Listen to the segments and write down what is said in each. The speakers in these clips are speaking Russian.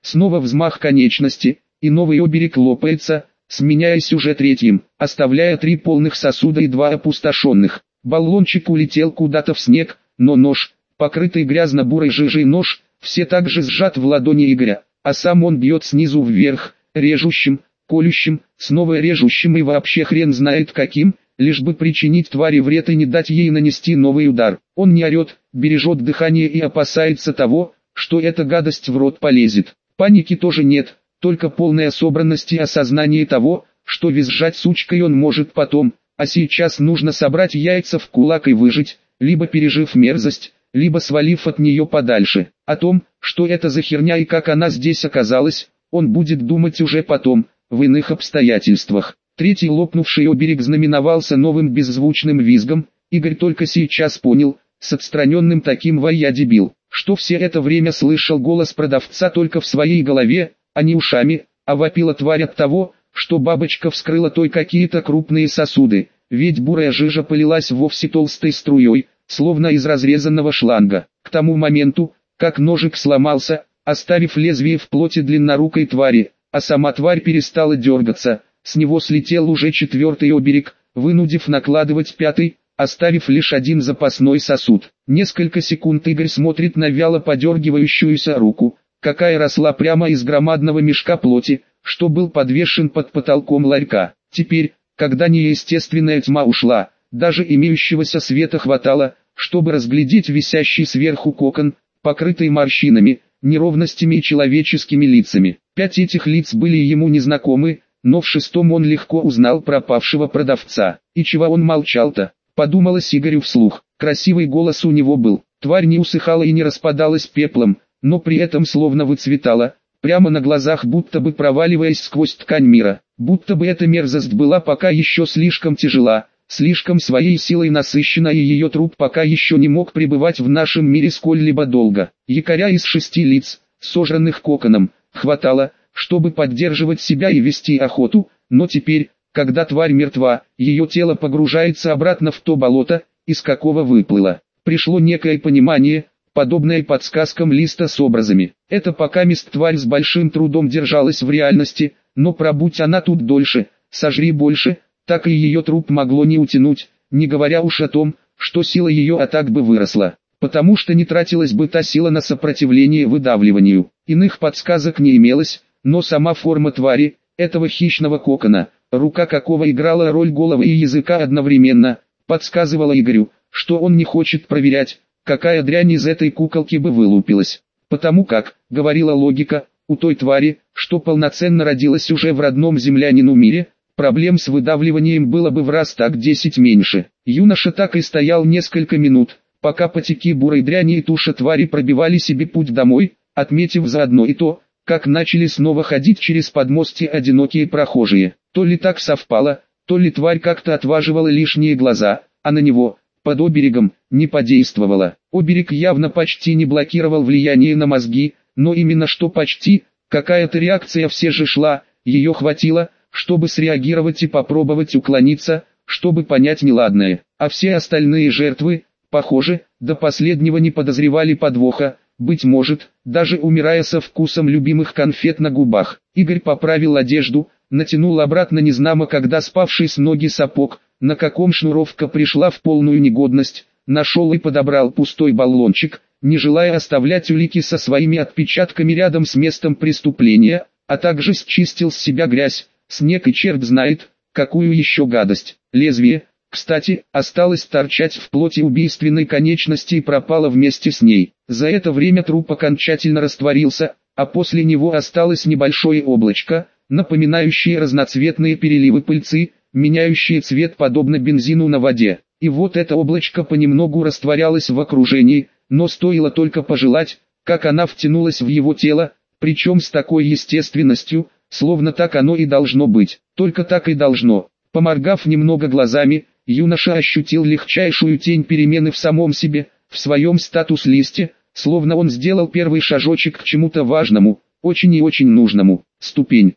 Снова взмах конечности, и новый оберег лопается, сменяясь уже третьим, оставляя 3 полных сосуда и 2 опустошенных. Баллончик улетел куда-то в снег, но нож, покрытый грязно-бурой жижей нож, все так же сжат в ладони Игоря, а сам он бьет снизу вверх, режущим, колющим, снова режущим и вообще хрен знает каким, лишь бы причинить твари вред и не дать ей нанести новый удар. Он не орет, бережет дыхание и опасается того, что эта гадость в рот полезет. Паники тоже нет, только полная собранность и осознание того, что визжать сучкой он может потом, а сейчас нужно собрать яйца в кулак и выжить, либо пережив мерзость, либо свалив от нее подальше. О том, что это за херня и как она здесь оказалась, он будет думать уже потом, в иных обстоятельствах. Третий лопнувший оберег знаменовался новым беззвучным визгом. Игорь только сейчас понял, с отстраненным таким «вай я дебил», что все это время слышал голос продавца только в своей голове, а не ушами, а вопила тварь от того, что бабочка вскрыла той какие-то крупные сосуды, ведь бурая жижа полилась вовсе толстой струей, словно из разрезанного шланга. К тому моменту, как ножик сломался, оставив лезвие в плоти длиннорукой твари, а сама тварь перестала дергаться, с него слетел уже 4-й оберег, вынудив накладывать 5-й, оставив лишь 1 запасной сосуд. Несколько секунд Игорь смотрит на вяло подергивающуюся руку, какая росла прямо из громадного мешка плоти, что был подвешен под потолком ларька. Теперь, когда неестественная тьма ушла, даже имеющегося света хватало, чтобы разглядеть висящий сверху кокон, покрытый морщинами, неровностями и человеческими лицами. 5 этих лиц были ему незнакомы, но в 6-м он легко узнал пропавшего продавца. И чего он молчал-то? Подумалось Игорю вслух. Красивый голос у него был. Тварь не усыхала и не распадалась пеплом, но при этом словно выцветала, прямо на глазах, будто бы проваливаясь сквозь ткань мира. Будто бы эта мерзость была пока еще слишком тяжела, слишком своей силой насыщена, и ее труп пока еще не мог пребывать в нашем мире сколь-либо долго. Якоря из 6 лиц, сожранных коконом, хватало, чтобы поддерживать себя и вести охоту, но теперь, когда тварь мертва, ее тело погружается обратно в то болото, из какого выплыло. Пришло некое понимание, подобное подсказкам листа с образами. Это покамест тварь с большим трудом держалась в реальности, но пробудь она тут дольше, сожри больше, так и ее труп могло не утянуть, не говоря уж о том, что сила ее атак бы выросла, потому что не тратилась бы та сила на сопротивление выдавливанию. Иных подсказок не имелось, но сама форма твари, этого хищного кокона, рука какого играла роль головы и языка одновременно, подсказывала Игорю, что он не хочет проверять, какая дрянь из этой куколки бы вылупилась. Потому как, говорила логика, у той твари, что полноценно родилась уже в родном землянину мире, проблем с выдавливанием было бы в раз так 10 меньше. Юноша так и стоял несколько минут, пока потеки бурой дряни и туша твари пробивали себе путь домой, отметив заодно и то, как начали снова ходить через подмостье одинокие прохожие. То ли так совпало, то ли тварь как-то отваживала лишние глаза, а на него, под оберегом, не подействовала. Оберег явно почти не блокировал влияние на мозги, но именно что почти, какая-то реакция все же шла, ее хватило, чтобы среагировать и попробовать уклониться, чтобы понять неладное. А все остальные жертвы, похоже, до последнего не подозревали подвоха, быть может, даже умирая со вкусом любимых конфет на губах. Игорь поправил одежду, натянул обратно незнамо когда спавший с ноги сапог, на каком шнуровка пришла в полную негодность, нашел и подобрал пустой баллончик, не желая оставлять улики со своими отпечатками рядом с местом преступления, а также счистил с себя грязь, снег и черт знает, какую еще гадость. Лезвие, кстати, осталось торчать в плоти убийственной конечности и пропало вместе с ней. За это время труп окончательно растворился, а после него осталось небольшое облачко, напоминающее разноцветные переливы пыльцы, меняющие цвет подобно бензину на воде. И вот это облачко понемногу растворялось в окружении, но стоило только пожелать, как она втянулась в его тело, причем с такой естественностью, словно так оно и должно быть. Только так и должно. Поморгав немного глазами, юноша ощутил легчайшую тень перемены в самом себе, в своем статус-листе, словно он сделал первый шажочек к чему-то важному, очень и очень нужному. Ступень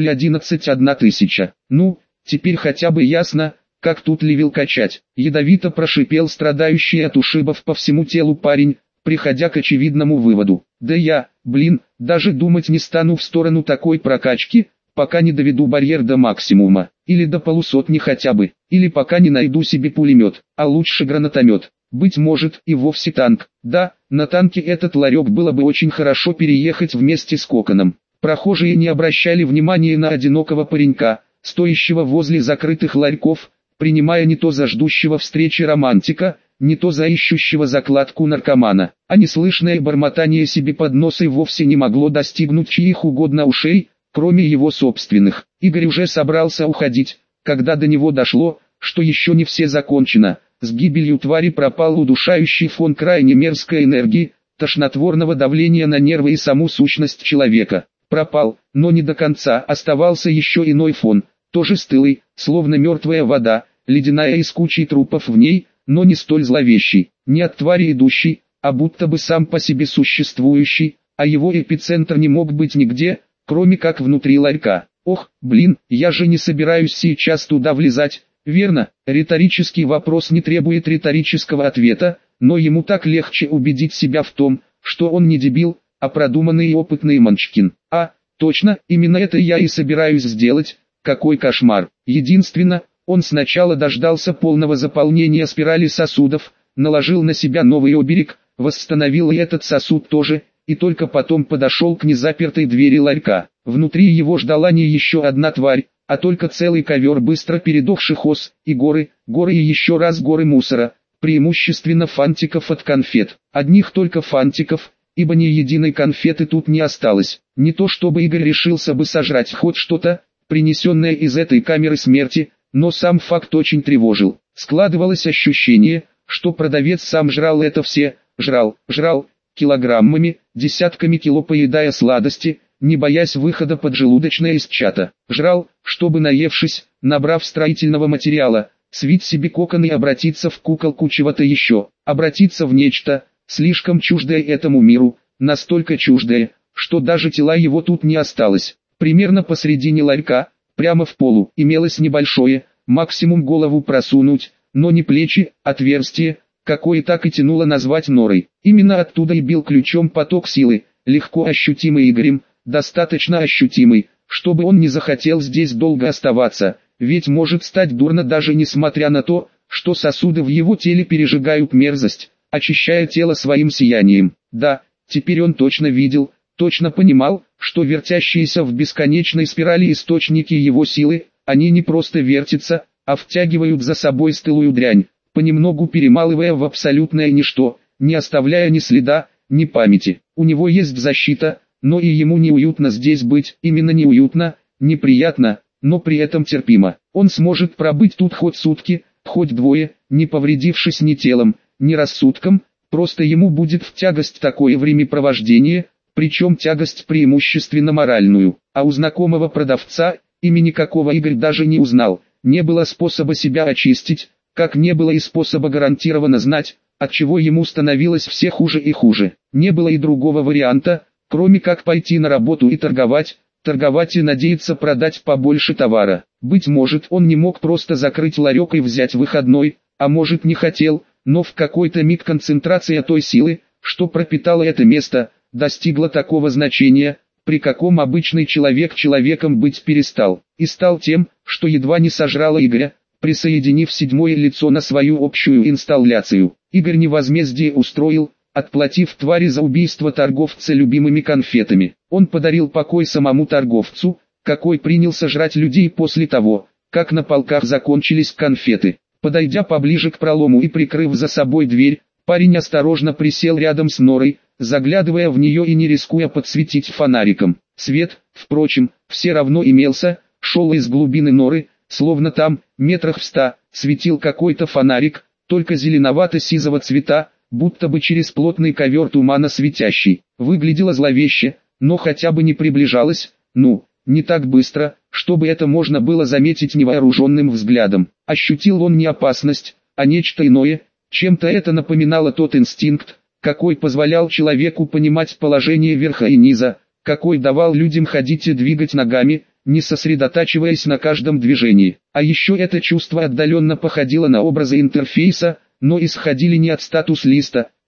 0.11.1000. Ну, теперь хотя бы ясно, как тут левел качать. Ядовито прошипел страдающий от ушибов по всему телу парень, приходя к очевидному выводу. Да я, даже думать не стану в сторону такой прокачки, пока не доведу барьер до максимума, или до полусотни хотя бы, или пока не найду себе пулемет, а лучше гранатомет. Быть может и вовсе танк. Да, на танке этот ларек было бы очень хорошо переехать вместе с Коконом. Прохожие не обращали внимания на одинокого паренька, стоящего возле закрытых ларьков, принимая не то за ждущего встречи романтика, не то за ищущего закладку наркомана. А неслышное бормотание себе под нос и вовсе не могло достигнуть чьих угодно ушей, кроме его собственных. Игорь уже собрался уходить, когда до него дошло, что еще не все закончено. С гибелью твари пропал удушающий фон крайне мерзкой энергии, тошнотворного давления на нервы и саму сущность человека. Пропал, но не до конца, оставался еще иной фон, тоже стылый, словно мертвая вода, ледяная из кучи трупов в ней, но не столь зловещий, не от твари идущий, а будто бы сам по себе существующий, а его эпицентр не мог быть нигде, кроме как внутри ларька. Ох, я же не собираюсь сейчас туда влезать. Верно, риторический вопрос не требует риторического ответа, но ему так легче убедить себя в том, что он не дебил, а продуманный и опытный Манчкин. Точно, именно это я и собираюсь сделать. Какой кошмар. Единственно, он сначала дождался полного заполнения спирали сосудов, наложил на себя новый оберег, восстановил и этот сосуд тоже, и только потом подошел к незапертой двери ларька. Внутри его ждала не еще одна тварь, а только целый ковер быстро передохших ос, и горы и еще раз горы мусора, преимущественно фантиков от конфет. Одних только фантиков, ибо ни единой конфеты тут не осталось. Не то чтобы Игорь решился бы сожрать хоть что-то, принесенное из этой камеры смерти, но сам факт очень тревожил. Складывалось ощущение, что продавец сам жрал это все, жрал, килограммами, десятками кило поедая сладости, не боясь выхода поджелудочной из чата. Жрал, чтобы наевшись, набрав строительного материала, свить себе кокон и обратиться в куколку чего-то еще, обратиться в нечто, слишком чуждое этому миру, настолько чуждое, что даже тела его тут не осталось. Примерно посредине ларька, прямо в полу, имелось небольшое, максимум голову просунуть, но не плечи, отверстие, какое так и тянуло назвать норой. Именно оттуда и бил ключом поток силы, легко ощутимый Игорем, достаточно ощутимый, чтобы он не захотел здесь долго оставаться, ведь может стать дурно даже несмотря на то, что сосуды в его теле пережигают мерзость, очищая тело своим сиянием. Да, теперь он точно видел, точно понимал, что вертящиеся в бесконечной спирали источники его силы, они не просто вертятся, а втягивают за собой стылую дрянь, понемногу перемалывая в абсолютное ничто, не оставляя ни следа, ни памяти. У него есть защита, но и ему неуютно здесь быть, именно неуютно, неприятно, но при этом терпимо. Он сможет пробыть тут хоть сутки, хоть двое, не повредившись ни телом, ни рассудком, просто ему будет в тягость такое времяпровождение, причем тягость преимущественно моральную. А у знакомого продавца, имени какого Игорь даже не узнал, не было способа себя очистить, как не было и способа гарантированно знать, от чего ему становилось все хуже и хуже. Не было и другого варианта, кроме как пойти на работу и торговать и надеяться продать побольше товара. Быть может, он не мог просто закрыть ларек и взять выходной, а может не хотел, но в какой-то миг концентрация той силы, что пропитала это место, достигла такого значения, при каком обычный человек человеком быть перестал, и стал тем, что едва не сожрало Игоря, присоединив седьмое лицо на свою общую инсталляцию. Игорь не возмездие устроил, отплатив твари за убийство торговца любимыми конфетами. Он подарил покой самому торговцу, какой принялся жрать людей после того, как на полках закончились конфеты. Подойдя поближе к пролому и прикрыв за собой дверь, парень осторожно присел рядом с норой, заглядывая в нее и не рискуя подсветить фонариком. Свет, впрочем, все равно имелся, шел из глубины норы, словно там, метрах в 100, светил какой-то фонарик, только зеленовато-сизого цвета, будто бы через плотный ковер тумана светящий. Выглядело зловеще, но хотя бы не приближалось, не так быстро, чтобы это можно было заметить невооруженным взглядом. Ощутил он не опасность, а нечто иное, чем-то это напоминало тот инстинкт, какой позволял человеку понимать положение верха и низа, какой давал людям ходить и двигать ногами, не сосредотачиваясь на каждом движении. А еще это чувство отдаленно походило на образы интерфейса, но исходили не от статус-листа,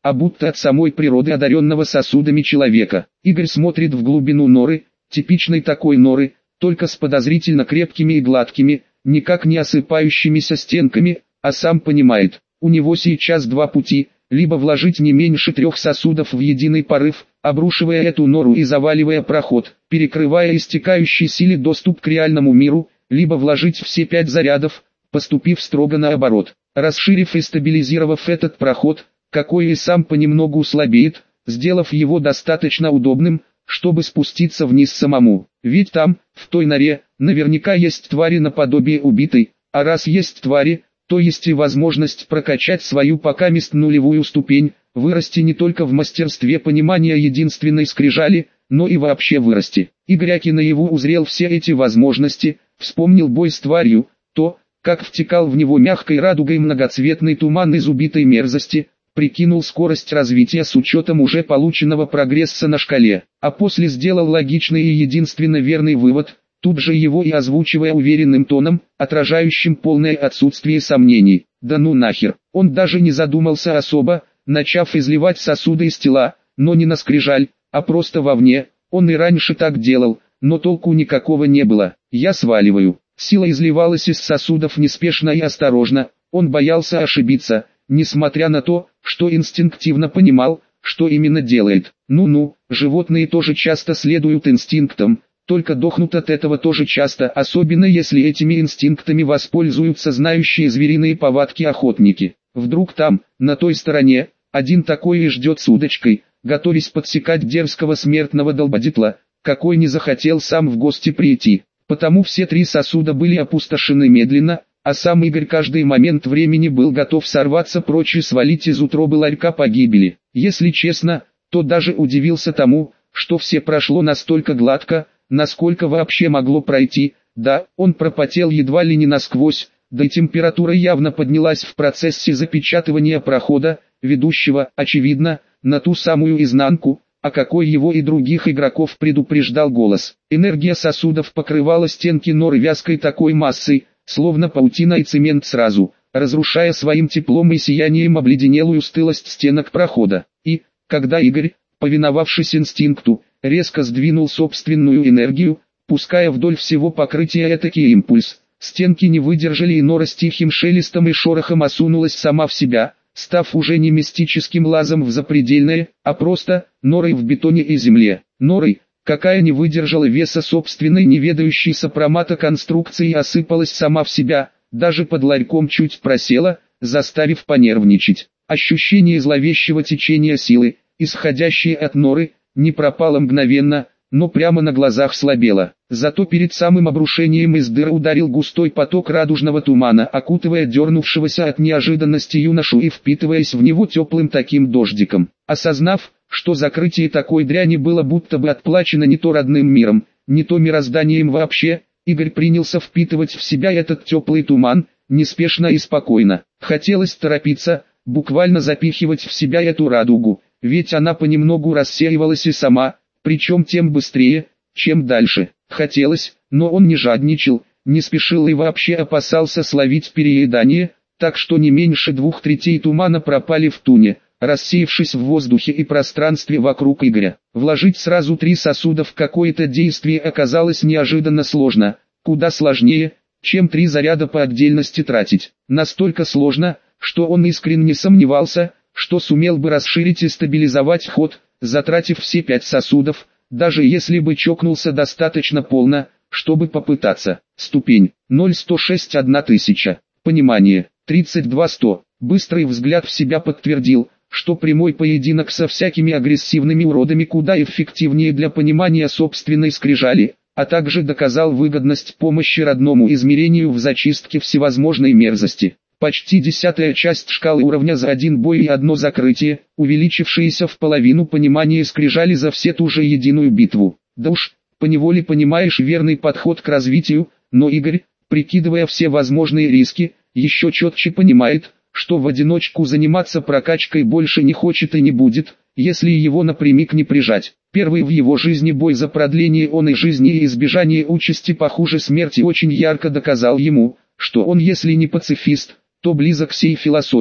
а будто от самой природы одаренного сосудами человека. Игорь смотрит в глубину норы, типичной такой норы, только с подозрительно крепкими и гладкими, никак не осыпающимися стенками, а сам понимает, у него сейчас два пути, либо вложить не меньше 3 сосудов в единый порыв, обрушивая эту нору и заваливая проход, перекрывая истекающей силе доступ к реальному миру, либо вложить все 5 зарядов, поступив строго наоборот, расширив и стабилизировав этот проход, какой и сам понемногу слабеет, сделав его достаточно удобным, чтобы спуститься вниз самому. Ведь там, в той норе, наверняка есть твари наподобие убитой, а раз есть твари, то есть и возможность прокачать свою покамест нулевую ступень, вырасти не только в мастерстве понимания единственной скрижали, но и вообще вырасти. Игорь Аки наяву узрел все эти возможности, вспомнил бой с тварью, то, как втекал в него мягкой радугой многоцветный туман из убитой мерзости, прикинул скорость развития с учетом уже полученного прогресса на шкале, а после сделал логичный и единственно верный вывод, тут же его и озвучивая уверенным тоном, отражающим полное отсутствие сомнений. Да ну нахер, он даже не задумался особо, начав изливать сосуды из тела, но не на скрижаль, а просто вовне. Он и раньше так делал, но толку никакого не было. Я сваливаю. Сила изливалась из сосудов неспешно и осторожно, он боялся ошибиться, несмотря на то, что инстинктивно понимал, что именно делает. Ну-ну, животные тоже часто следуют инстинктам, только дохнут от этого тоже часто, особенно если этими инстинктами воспользуются знающие звериные повадки охотники. Вдруг там, на той стороне, один такой и ждет с удочкой, готовясь подсекать дерзкого смертного долбодятла, какой не захотел сам в гости прийти. Потому все 3 сосуда были опустошены медленно, а сам Игорь каждый момент времени был готов сорваться прочь и свалить из утробы ларька погибели. Если честно, то даже удивился тому, что все прошло настолько гладко, насколько вообще могло пройти. Да, он пропотел едва ли не насквозь, да и температура явно поднялась в процессе запечатывания прохода, ведущего, очевидно, на ту самую изнанку, о какой его и других игроков предупреждал голос. Энергия сосудов покрывала стенки норы вязкой такой массой, словно паутина и цемент сразу, разрушая своим теплом и сиянием обледенелую стылость стенок прохода. И, когда Игорь, повиновавшись инстинкту, резко сдвинул собственную энергию, пуская вдоль всего покрытия этакий импульс, стенки не выдержали и нора с тихим шелестом и шорохом осунулась сама в себя, став уже не мистическим лазом в запредельное, а просто норой в бетоне и земле. Норой, какая не выдержала веса собственной неведающей сопромата конструкции и осыпалась сама в себя, даже под ларьком чуть просела, заставив понервничать. Ощущение зловещего течения силы, исходящее от норы, не пропало мгновенно, но прямо на глазах слабело. Зато перед самым обрушением из дыр ударил густой поток радужного тумана, окутывая дернувшегося от неожиданности юношу и впитываясь в него теплым таким дождиком. Осознав, что закрытие такой дряни было будто бы отплачено не то родным миром, не то мирозданием вообще, Игорь принялся впитывать в себя этот теплый туман, неспешно и спокойно. Хотелось торопиться, буквально запихивать в себя эту радугу, ведь она понемногу рассеивалась и сама, причем тем быстрее, чем дальше. Хотелось, но он не жадничал, не спешил и вообще опасался словить переедание, так что не меньше 2/3 тумана пропали в туне, рассеявшись в воздухе и пространстве вокруг Игоря. Вложить сразу 3 сосуда в какое-то действие оказалось неожиданно сложно, куда сложнее, чем 3 заряда по отдельности тратить. Настолько сложно, что он искренне сомневался, что сумел бы расширить и стабилизовать ход, затратив все 5 сосудов, даже если бы чокнулся достаточно полно, чтобы попытаться. Ступень 0,106 1000. Понимание 32-100. Быстрый взгляд в себя подтвердил, что прямой поединок со всякими агрессивными уродами куда эффективнее для понимания собственной скрижали, а также доказал выгодность помощи родному измерению в зачистке всевозможной мерзости. Почти 10-я часть шкалы уровня за 1 бой и 1 закрытие, увеличившееся в половину понимание скрижали за все ту же единую битву. Да уж, поневоле понимаешь верный подход к развитию, но Игорь, прикидывая все возможные риски, еще четче понимает, что в одиночку заниматься прокачкой больше не хочет и не будет, если его напрямик не прижать. Первый в его жизни бой за продление оной жизни и избежание участи похуже смерти очень ярко доказал ему, что он если не пацифист, то близок к сей философии.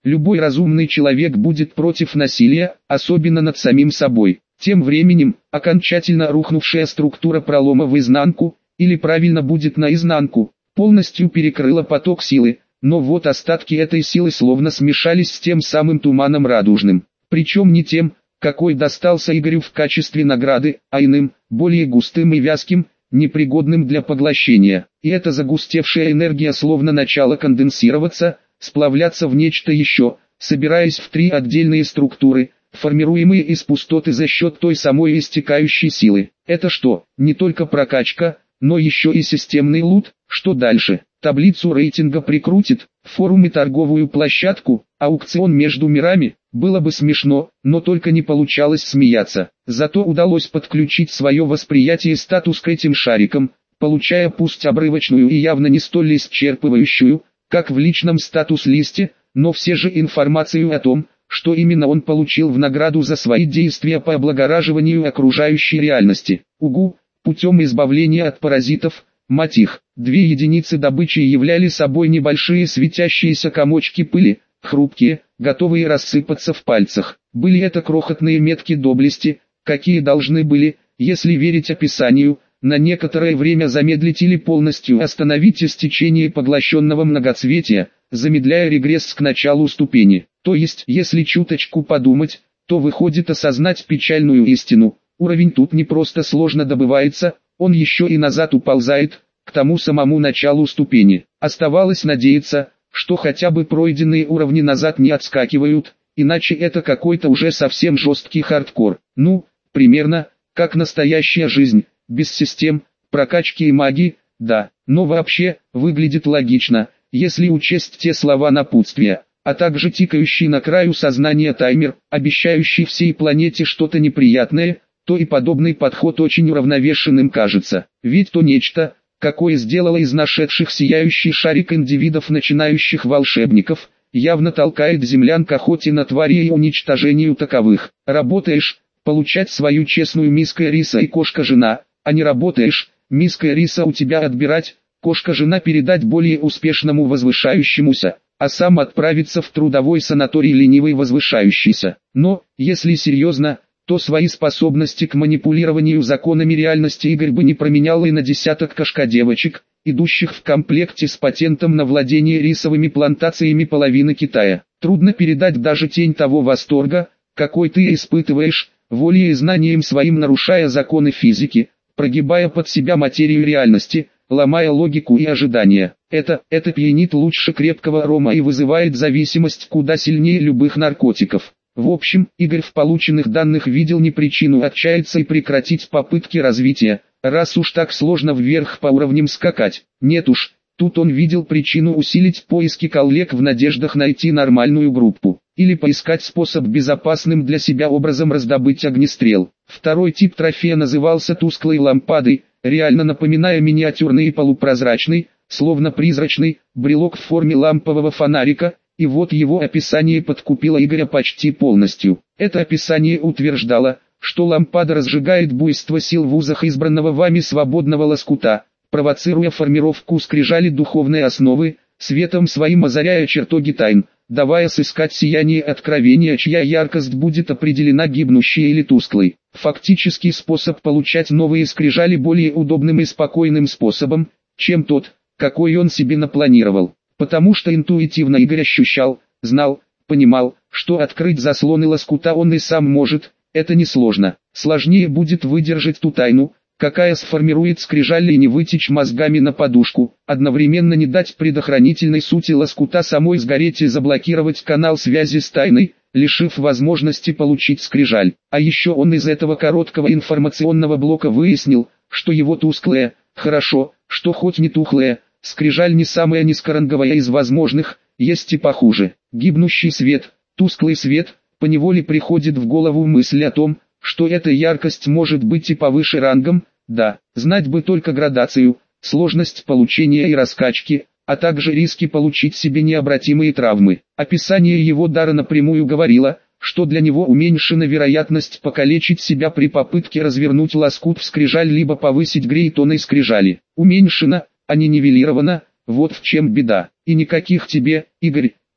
Любой разумный человек будет против насилия, особенно над самим собой. Тем временем, окончательно рухнувшая структура пролома в изнанку, или правильно будет наизнанку, полностью перекрыла поток силы, но вот остатки этой силы словно смешались с тем самым туманом радужным. Причем не тем, какой достался Игорю в качестве награды, а иным, более густым и вязким, непригодным для поглощения. И эта загустевшая энергия словно начала конденсироваться, сплавляться в нечто еще, собираясь в три отдельные структуры, формируемые из пустоты за счет той самой истекающей силы. Это что, не только прокачка, но еще и системный лут? Что дальше? Таблицу рейтинга прикрутит, форум и торговую площадку, аукцион между мирами? Было бы смешно, но только не получалось смеяться. Зато удалось подключить свое восприятие статус к этим шарикам, получая пусть обрывочную и явно не столь исчерпывающую, как в личном статус-листе, но все же информацию о том, что именно он получил в награду за свои действия по облагораживанию окружающей реальности. Угу, путем избавления от паразитов, мать их. 2 единицы добычи являли собой небольшие светящиеся комочки пыли, хрупкие, готовые рассыпаться в пальцах. Были это крохотные метки доблести, какие должны были, если верить описанию, на некоторое время замедлить или полностью остановить истечение поглощенного многоцветия, замедляя регресс к началу ступени. То есть, если чуточку подумать, то выходит осознать печальную истину. Уровень тут не просто сложно добывается, он еще и назад уползает, к тому самому началу ступени. Оставалось надеяться, что хотя бы пройденные уровни назад не отскакивают, иначе это какой-то уже совсем жесткий хардкор. Ну, примерно, как настоящая жизнь, без систем, прокачки и магии, да. Но вообще, выглядит логично, если учесть те слова напутствия, а также тикающий на краю сознания таймер, обещающий всей планете что-то неприятное, то и подобный подход очень уравновешенным кажется. Ведь то нечто, какое сделало из нашедших сияющий шарик индивидов начинающих волшебников, явно толкает землян к охоте на твари и уничтожению таковых. Работаешь, получать свою честную миска риса и кошка-жена, а не работаешь, миска риса у тебя отбирать, кошка-жена передать более успешному возвышающемуся, а сам отправиться в трудовой санаторий ленивый возвышающийся. Но, если серьезно, то свои способности к манипулированию законами реальности Игорь бы не променял и на десяток кошка-девочек, идущих в комплекте с патентом на владение рисовыми плантациями половины Китая. Трудно передать даже тень того восторга, какой ты испытываешь, волей и знанием своим нарушая законы физики, прогибая под себя материю реальности, ломая логику и ожидания. Это пьянит лучше крепкого рома и вызывает зависимость куда сильнее любых наркотиков. В общем, Игорь в полученных данных видел не причину отчаяться и прекратить попытки развития, раз уж так сложно вверх по уровням скакать. Нет уж, тут он видел причину усилить поиски коллег в надеждах найти нормальную группу, или поискать способ безопасным для себя образом раздобыть огнестрел. Второй тип трофея назывался тусклой лампадой, реально напоминая миниатюрный и полупрозрачный, словно призрачный, брелок в форме лампового фонарика. И вот его описание подкупило Игоря почти полностью. Это описание утверждало, что лампада разжигает буйство сил в узах избранного вами свободного лоскута, провоцируя формировку скрижали духовной основы, светом своим озаряя чертоги тайн, давая сыскать сияние откровения, чья яркость будет определена гибнущей или тусклой. Фактический способ получать новые скрижали более удобным и спокойным способом, чем тот, какой он себе напланировал. Потому что интуитивно Игорь ощущал, знал, понимал, что открыть заслоны лоскута он и сам может, это несложно. Сложнее будет выдержать ту тайну, какая сформирует скрижали и не вытечь мозгами на подушку, одновременно не дать предохранительной сути лоскута самой сгореть и заблокировать канал связи с тайной, лишив возможности получить скрижаль. А еще он из этого короткого информационного блока выяснил, что его тусклая, хорошо, что хоть не тухлая, скрижаль не самая низкоранговая из возможных, есть и похуже. Гибнущий свет, тусклый свет, поневоле приходит в голову мысль о том, что эта яркость может быть и повыше рангом, да, знать бы только градацию, сложность получения и раскачки, а также риски получить себе необратимые травмы. Описание его дара напрямую говорило, что для него уменьшена вероятность покалечить себя при попытке развернуть лоскут в скрижаль либо повысить грейтоны скрижали. Уменьшена, а не нивелирована, вот в чем беда. И никаких тебе, Игорь,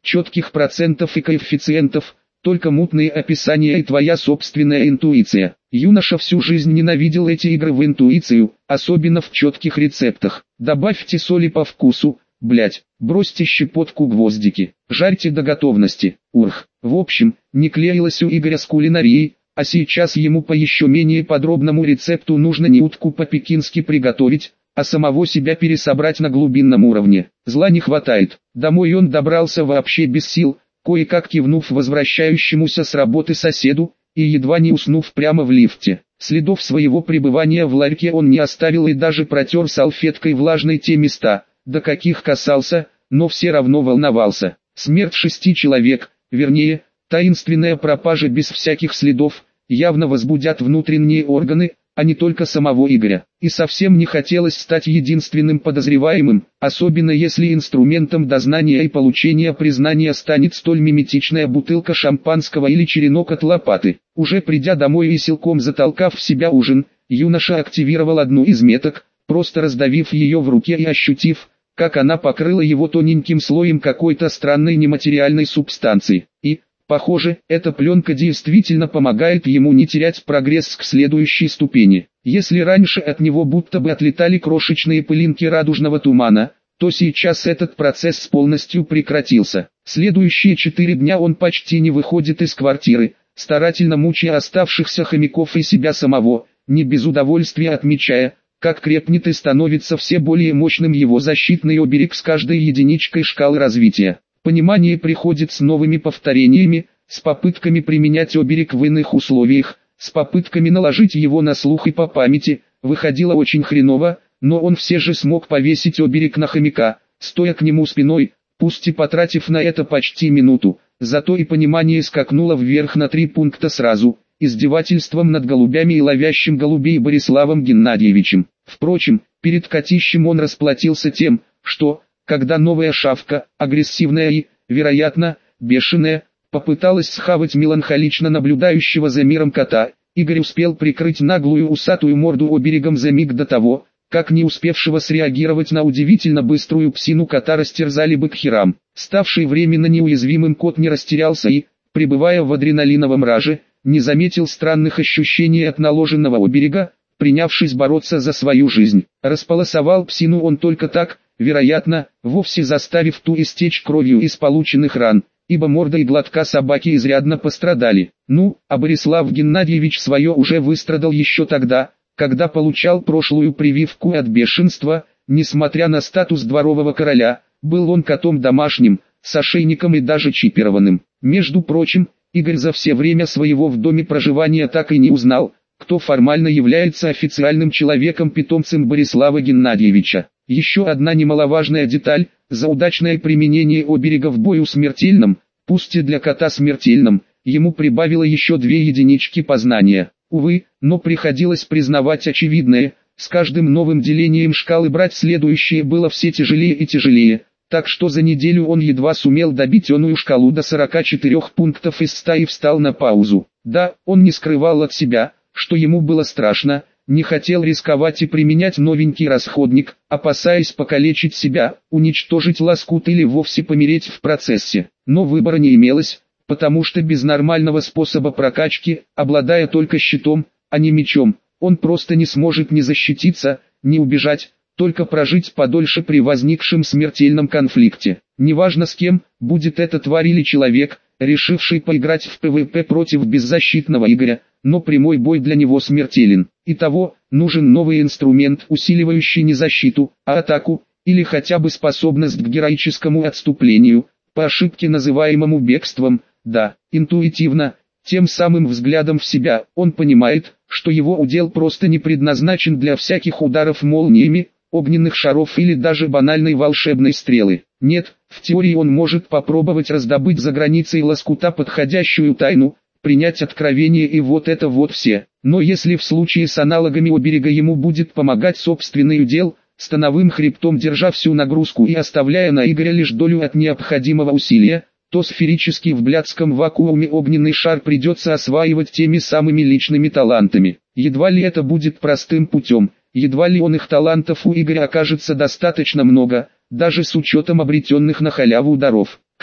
четких процентов и коэффициентов, только мутные описания и твоя собственная интуиция. Юноша всю жизнь ненавидел эти игры в интуицию, особенно в четких рецептах. Добавьте соли по вкусу, блять, бросьте щепотку гвоздики, жарьте до готовности, урх. В общем, не клеилось у Игоря с кулинарией, а сейчас ему по еще менее подробному рецепту нужно не утку по-пекински приготовить, а самого себя пересобрать на глубинном уровне. Зла не хватает. Домой он добрался вообще без сил, кое-как кивнув возвращающемуся с работы соседу, и едва не уснув прямо в лифте. Следов своего пребывания в ларьке он не оставил и даже протер салфеткой влажные те места, до каких касался, но все равно волновался. Смерть 6 человек, вернее, таинственная пропажа без всяких следов, явно возбудят внутренние органы, а не только самого Игоря. И совсем не хотелось стать единственным подозреваемым, особенно если инструментом дознания и получения признания станет столь миметичная бутылка шампанского или черенок от лопаты. Уже придя домой и силком затолкав в себя ужин, юноша активировал одну из меток, просто раздавив ее в руке и ощутив, как она покрыла его тоненьким слоем какой-то странной нематериальной субстанции. И, похоже, эта пленка действительно помогает ему не терять прогресс к следующей ступени. Если раньше от него будто бы отлетали крошечные пылинки радужного тумана, то сейчас этот процесс полностью прекратился. Следующие 4 дня он почти не выходит из квартиры, старательно мучая оставшихся хомяков и себя самого, не без удовольствия отмечая, как крепнет и становится все более мощным его защитный оберег с каждой единичкой шкалы развития. Понимание приходит с новыми повторениями, с попытками применять оберег в иных условиях, с попытками наложить его на слух и по памяти. Выходило очень хреново, но он все же смог повесить оберег на хомяка, стоя к нему спиной, пусть и потратив на это почти минуту, зато и понимание скакнуло вверх на 3 пункта сразу, издевательством над голубями и ловящим голубей Бориславом Геннадьевичем. Впрочем, перед котищем он расплатился тем, что, когда новая шавка, агрессивная и, вероятно, бешеная, попыталась схавать меланхолично наблюдающего за миром кота, Игорь успел прикрыть наглую усатую морду оберегом за миг до того, как не успевшего среагировать на удивительно быструю псину кота растерзали бы к херам. Ставший временно неуязвимым кот не растерялся и, пребывая в адреналиновом раже, не заметил странных ощущений от наложенного оберега, принявшись бороться за свою жизнь. Располосовал псину он только так, вероятно, вовсе заставив ту истечь кровью из полученных ран, ибо морда и глотка собаки изрядно пострадали. Ну, а Борислав Геннадьевич свое уже выстрадал еще тогда, когда получал прошлую прививку от бешенства. Несмотря на статус дворового короля, был он котом домашним, с ошейником и даже чипированным. Между прочим, Игорь за все время своего в доме проживания так и не узнал, кто формально является официальным человеком-питомцем Борислава Геннадьевича. Еще одна немаловажная деталь: за удачное применение оберега в бою смертельном, пусть и для кота смертельном, ему прибавило еще 2 единички познания. Увы, но приходилось признавать очевидное: с каждым новым делением шкалы брать следующее было все тяжелее и тяжелее, так что за неделю он едва сумел добить оную шкалу до 44 пунктов из 100 и встал на паузу. Да, он не скрывал от себя, что ему было страшно, не хотел рисковать и применять новенький расходник, опасаясь покалечить себя, уничтожить лоскут или вовсе помереть в процессе. Но выбора не имелось, потому что без нормального способа прокачки, обладая только щитом, а не мечом, он просто не сможет ни защититься, ни убежать, только прожить подольше при возникшем смертельном конфликте. Неважно с кем, будет это тварь или человек, решивший поиграть в ПВП против беззащитного Игоря, но прямой бой для него смертелен. Итого, нужен новый инструмент, усиливающий не защиту, а атаку, или хотя бы способность к героическому отступлению, по ошибке называемому бегством. Да, интуитивно, тем самым взглядом в себя, он понимает, что его удел просто не предназначен для всяких ударов молниями, огненных шаров или даже банальной волшебной стрелы. Нет, в теории он может попробовать раздобыть за границей лоскута подходящую тайну, принять откровение и вот это вот все. Но если в случае с аналогами оберега ему будет помогать собственный удел, становым хребтом держа всю нагрузку и оставляя на Игоря лишь долю от необходимого усилия, то сферический в блядском вакууме огненный шар придется осваивать теми самыми личными талантами. Едва ли это будет простым путем, едва ли он их талантов у Игоря окажется достаточно много, даже с учетом обретенных на халяву даров. К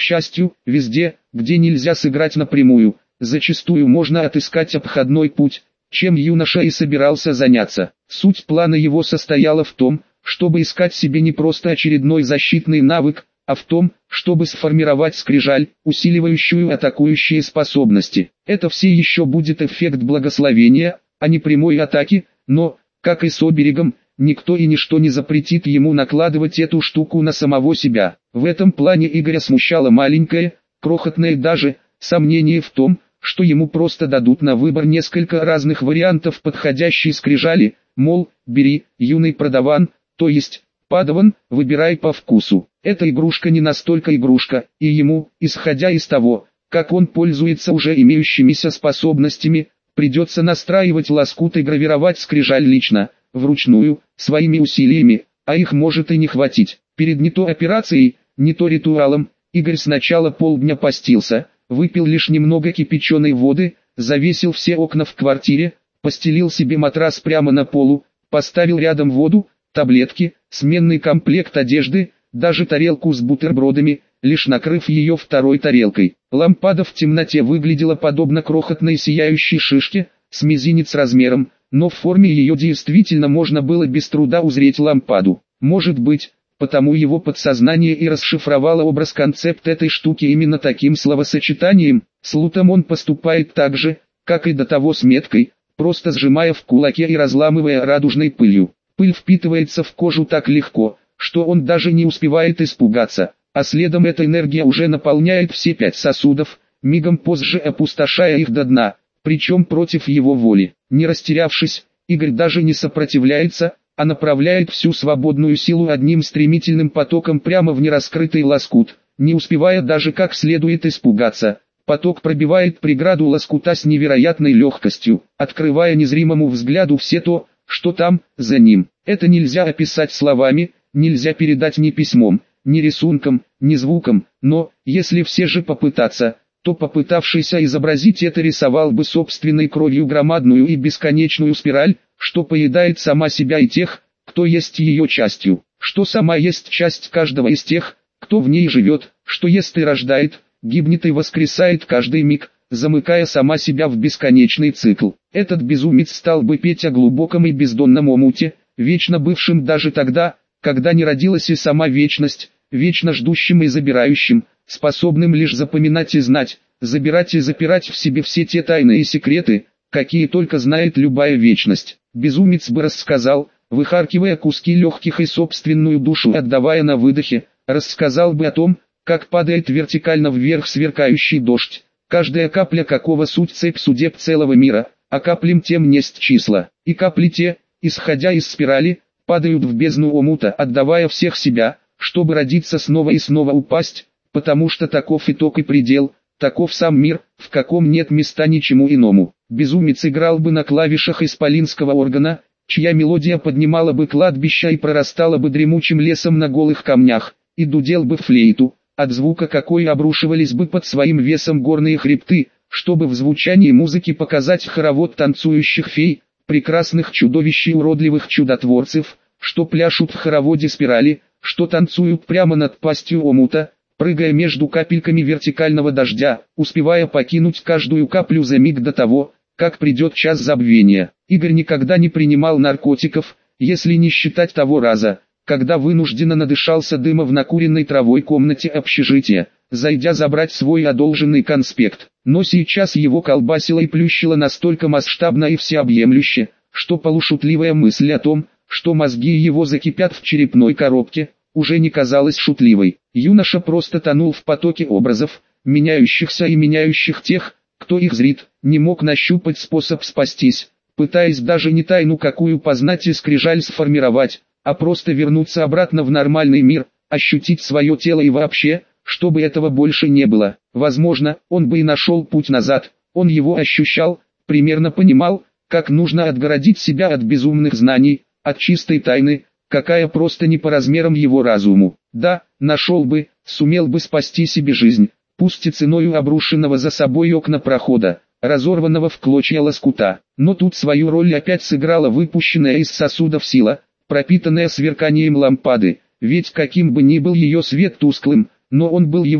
счастью, везде, где нельзя сыграть напрямую, зачастую можно отыскать обходной путь, чем юноша и собирался заняться. Суть плана его состояла в том, чтобы искать себе не просто очередной защитный навык, а в том, чтобы сформировать скрижаль, усиливающую атакующие способности. Это все еще будет эффект благословения, а не прямой атаки, но, как и с оберегом, никто и ничто не запретит ему накладывать эту штуку на самого себя. В этом плане Игоря смущало маленькое, крохотное даже, сомнение в том, что ему просто дадут на выбор несколько разных вариантов подходящей скрижали, мол, бери, юный продаван, то есть, падаван, выбирай по вкусу. Эта игрушка не настолько игрушка, и ему, исходя из того, как он пользуется уже имеющимися способностями, придется настраивать лоскут и гравировать скрижаль лично, вручную, своими усилиями, а их может и не хватить. Перед не то операцией, не то ритуалом, Игорь сначала полдня постился, выпил лишь немного кипяченой воды, завесил все окна в квартире, постелил себе матрас прямо на полу, поставил рядом воду, таблетки, сменный комплект одежды, даже тарелку с бутербродами, лишь накрыв ее второй тарелкой. Лампада в темноте выглядела подобно крохотной сияющей шишке, с мизинец размером, но в форме ее действительно можно было без труда узреть лампаду. Может быть, потому его подсознание и расшифровало образ-концепт этой штуки именно таким словосочетанием. С лутом он поступает так же, как и до того с меткой, просто сжимая в кулаке и разламывая радужной пылью. Пыль впитывается в кожу так легко, что он даже не успевает испугаться, а следом эта энергия уже наполняет все 5 сосудов, мигом позже опустошая их до дна, причем против его воли. Не растерявшись, Игорь даже не сопротивляется, а направляет всю свободную силу одним стремительным потоком прямо в нераскрытый лоскут, не успевая даже как следует испугаться. Поток пробивает преграду лоскута с невероятной легкостью, открывая незримому взгляду все то, что там, за ним. Это нельзя описать словами, нельзя передать ни письмом, ни рисунком, ни звуком, но, если все же попытаться, то попытавшийся изобразить это рисовал бы собственной кровью громадную и бесконечную спираль, что поедает сама себя и тех, кто есть ее частью, что сама есть часть каждого из тех, кто в ней живет, что ест и рождает, гибнет и воскресает каждый миг, замыкая сама себя в бесконечный цикл. Этот безумец стал бы петь о глубоком и бездонном омуте, вечно бывшим даже тогда, когда не родилась и сама вечность, вечно ждущим и забирающим, способным лишь запоминать и знать, забирать и запирать в себе все те тайны и секреты, какие только знает любая вечность. Безумец бы рассказал, выхаркивая куски легких и собственную душу отдавая на выдохе, рассказал бы о том, как падает вертикально вверх сверкающий дождь, каждая капля какого суть цепь судеб целого мира, а каплям тем несть числа, и капли те, исходя из спирали, падают в бездну омута, отдавая всех себя, чтобы родиться снова и снова упасть, потому что таков итог и предел, таков сам мир, в каком нет места ничему иному. Безумец играл бы на клавишах исполинского органа, чья мелодия поднимала бы кладбище и прорастала бы дремучим лесом на голых камнях, и дудел бы флейту, от звука какой обрушивались бы под своим весом горные хребты, чтобы в звучании музыки показать хоровод танцующих фей, прекрасных чудовищ и уродливых чудотворцев, что пляшут в хороводе спирали, что танцуют прямо над пастью омута, прыгая между капельками вертикального дождя, успевая покинуть каждую каплю за миг до того, как придет час забвения. Игорь никогда не принимал наркотиков, если не считать того раза, когда вынужденно надышался дыма в накуренной травой комнате общежития, зайдя забрать свой одолженный конспект. Но сейчас его колбасило и плющило настолько масштабно и всеобъемлюще, что полушутливая мысль о том, что мозги его закипят в черепной коробке, уже не казалась шутливой. Юноша просто тонул в потоке образов, меняющихся и меняющих тех, кто их зрит, не мог нащупать способ спастись, пытаясь даже не тайну какую познать и скрижаль сформировать, а просто вернуться обратно в нормальный мир, ощутить свое тело и вообще, чтобы этого больше не было. Возможно, он бы и нашел путь назад, он его ощущал, примерно понимал, как нужно отгородить себя от безумных знаний, от чистой тайны, какая просто не по размерам его разуму. Да, нашел бы, сумел бы спасти себе жизнь, пусть и ценою обрушенного за собой окна прохода, разорванного в клочья лоскута. Но тут свою роль опять сыграла выпущенная из сосудов сила, пропитанная сверканием лампады, ведь каким бы ни был ее свет тусклым, но он был его,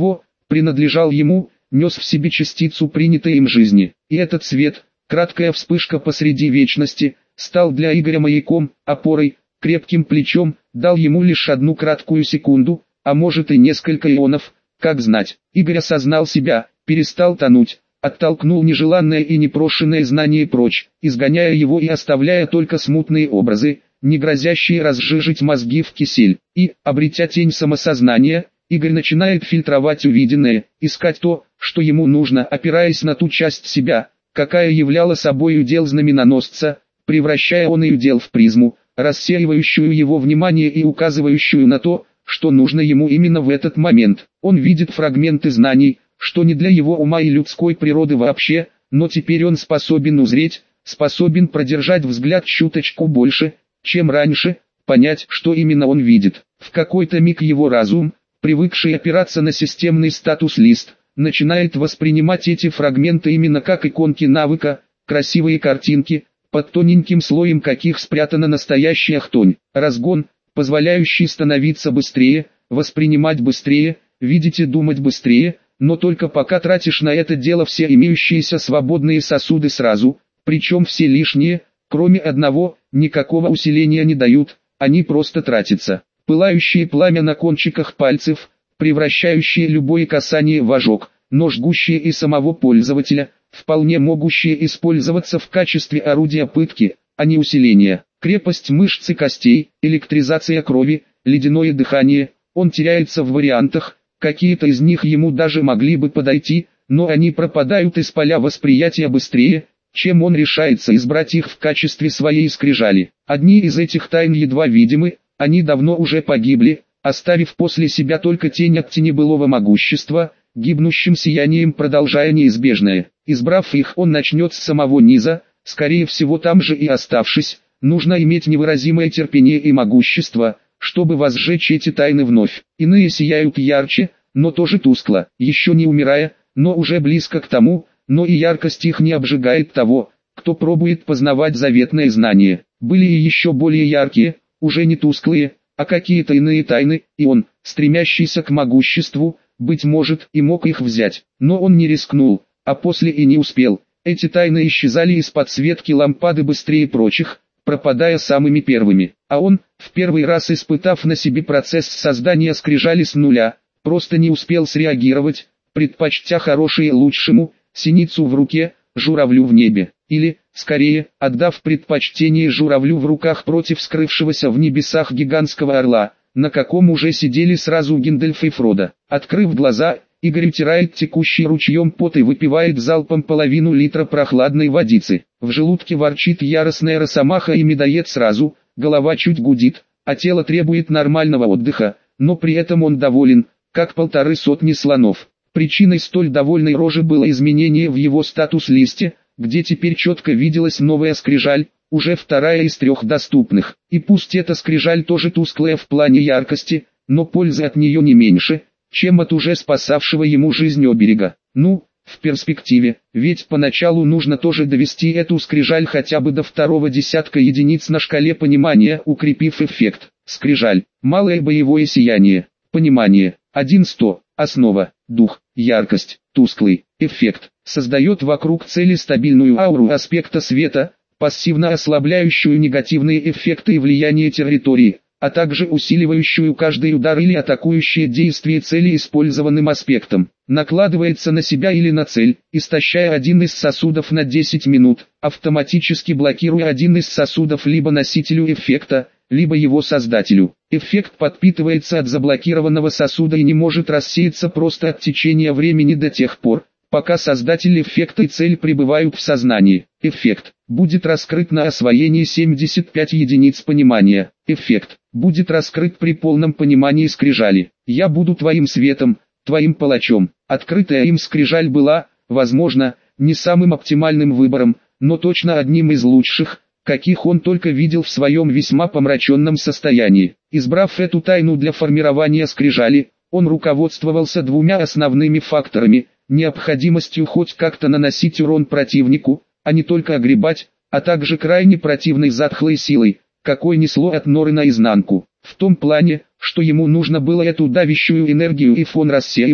принадлежал ему, нес в себе частицу принятой им жизни. И этот свет, краткая вспышка посреди вечности, стал для Игоря маяком, опорой, крепким плечом, дал ему лишь одну краткую секунду, а может и несколько ионов, как знать. Игорь осознал себя, перестал тонуть, оттолкнул нежеланное и непрошенное знание прочь, изгоняя его и оставляя только смутные образы, не грозящие разжижить мозги в кисель. И, обретя тень самосознания, Игорь начинает фильтровать увиденное, искать то, что ему нужно, опираясь на ту часть себя, какая являла собой удел знаменоносца, превращая он и удел в призму, рассеивающую его внимание и указывающую на то, что нужно ему именно в этот момент. Он видит фрагменты знаний, что не для его ума и людской природы вообще, но теперь он способен узреть, способен продержать взгляд чуточку больше, чем раньше, понять, что именно он видит. В какой-то миг его разум, привыкший опираться на системный статус-лист, начинает воспринимать эти фрагменты именно как иконки навыка, красивые картинки, под тоненьким слоем каких спрятана настоящая хтонь. Разгон, позволяющий становиться быстрее, воспринимать быстрее, видеть и думать быстрее, но только пока тратишь на это дело все имеющиеся свободные сосуды сразу, причем все лишние, кроме одного, никакого усиления не дают, они просто тратятся. Пылающее пламя на кончиках пальцев, превращающее любое касание в ожог, но жгущее и самого пользователя, вполне могущее использоваться в качестве орудия пытки, а не усиления. Крепость мышц и костей, электризация крови, ледяное дыхание, он теряется в вариантах, какие-то из них ему даже могли бы подойти, но они пропадают из поля восприятия быстрее, чем он решается избрать их в качестве своей скрижали. Одни из этих тайн едва видимы, они давно уже погибли, оставив после себя только тень от тени былого могущества, гибнущим сиянием продолжая неизбежное. Избрав их, он начнет с самого низа, скорее всего там же и оставшись, нужно иметь невыразимое терпение и могущество, чтобы возжечь эти тайны вновь. Иные сияют ярче, но тоже тускло, еще не умирая, но уже близко к тому, но и яркость их не обжигает того, кто пробует познавать заветное знание. Были и еще более яркие, уже не тусклые, а какие-то иные тайны, и он, стремящийся к могуществу, быть может, и мог их взять, но он не рискнул, а после и не успел. Эти тайны исчезали из подсветки лампады быстрее прочих, пропадая самыми первыми, а он, в первый раз испытав на себе процесс создания скрижали с нуля, просто не успел среагировать, предпочтя хорошее лучшему, синицу в руке, журавлю в небе, или, скорее, отдав предпочтение журавлю в руках против скрывшегося в небесах гигантского орла, на каком уже сидели сразу Гэндальф и Фродо. Открыв глаза, Игорь утирает текущий ручьем пот и выпивает залпом половину литра прохладной водицы. В желудке ворчит яростная росомаха и медоед сразу, голова чуть гудит, а тело требует нормального отдыха, но при этом он доволен, как 150 слонов. Причиной столь довольной рожи было изменение в его статус-листе, где теперь четко виделась новая скрижаль, уже вторая из 3 доступных. И пусть эта скрижаль тоже тусклая в плане яркости, но пользы от нее не меньше, чем от уже спасавшего ему жизнь оберега. Ну, в перспективе, ведь поначалу нужно тоже довести эту скрижаль хотя бы до 2-го десятка единиц на шкале понимания, укрепив эффект. Скрижаль, малое боевое сияние, понимание, 1-100, основа, дух, яркость, тусклый, эффект, создает вокруг цели стабильную ауру аспекта света, пассивно ослабляющую негативные эффекты и влияние территории, а также усиливающую каждый удар или атакующее действие цели использованным аспектом. Накладывается на себя или на цель, истощая один из сосудов на 10 минут, автоматически блокируя один из сосудов либо носителю эффекта, либо его создателю. Эффект подпитывается от заблокированного сосуда и не может рассеяться просто от течения времени до тех пор, пока создатель эффекта и цель пребывают в сознании. Эффект будет раскрыт на освоении 75 единиц понимания. Эффект будет раскрыт при полном понимании скрижали. Я буду твоим светом, твоим палачом. Открытая им скрижаль была, возможно, не самым оптимальным выбором, но точно одним из лучших, каких он только видел в своем весьма помраченном состоянии. Избрав эту тайну для формирования скрижали, он руководствовался 2 основными факторами: необходимостью хоть как-то наносить урон противнику, а не только огребать, а также крайне противной затхлой силой, какой несло от норы наизнанку. В том плане, что ему нужно было эту давящую энергию и фон рассеивать,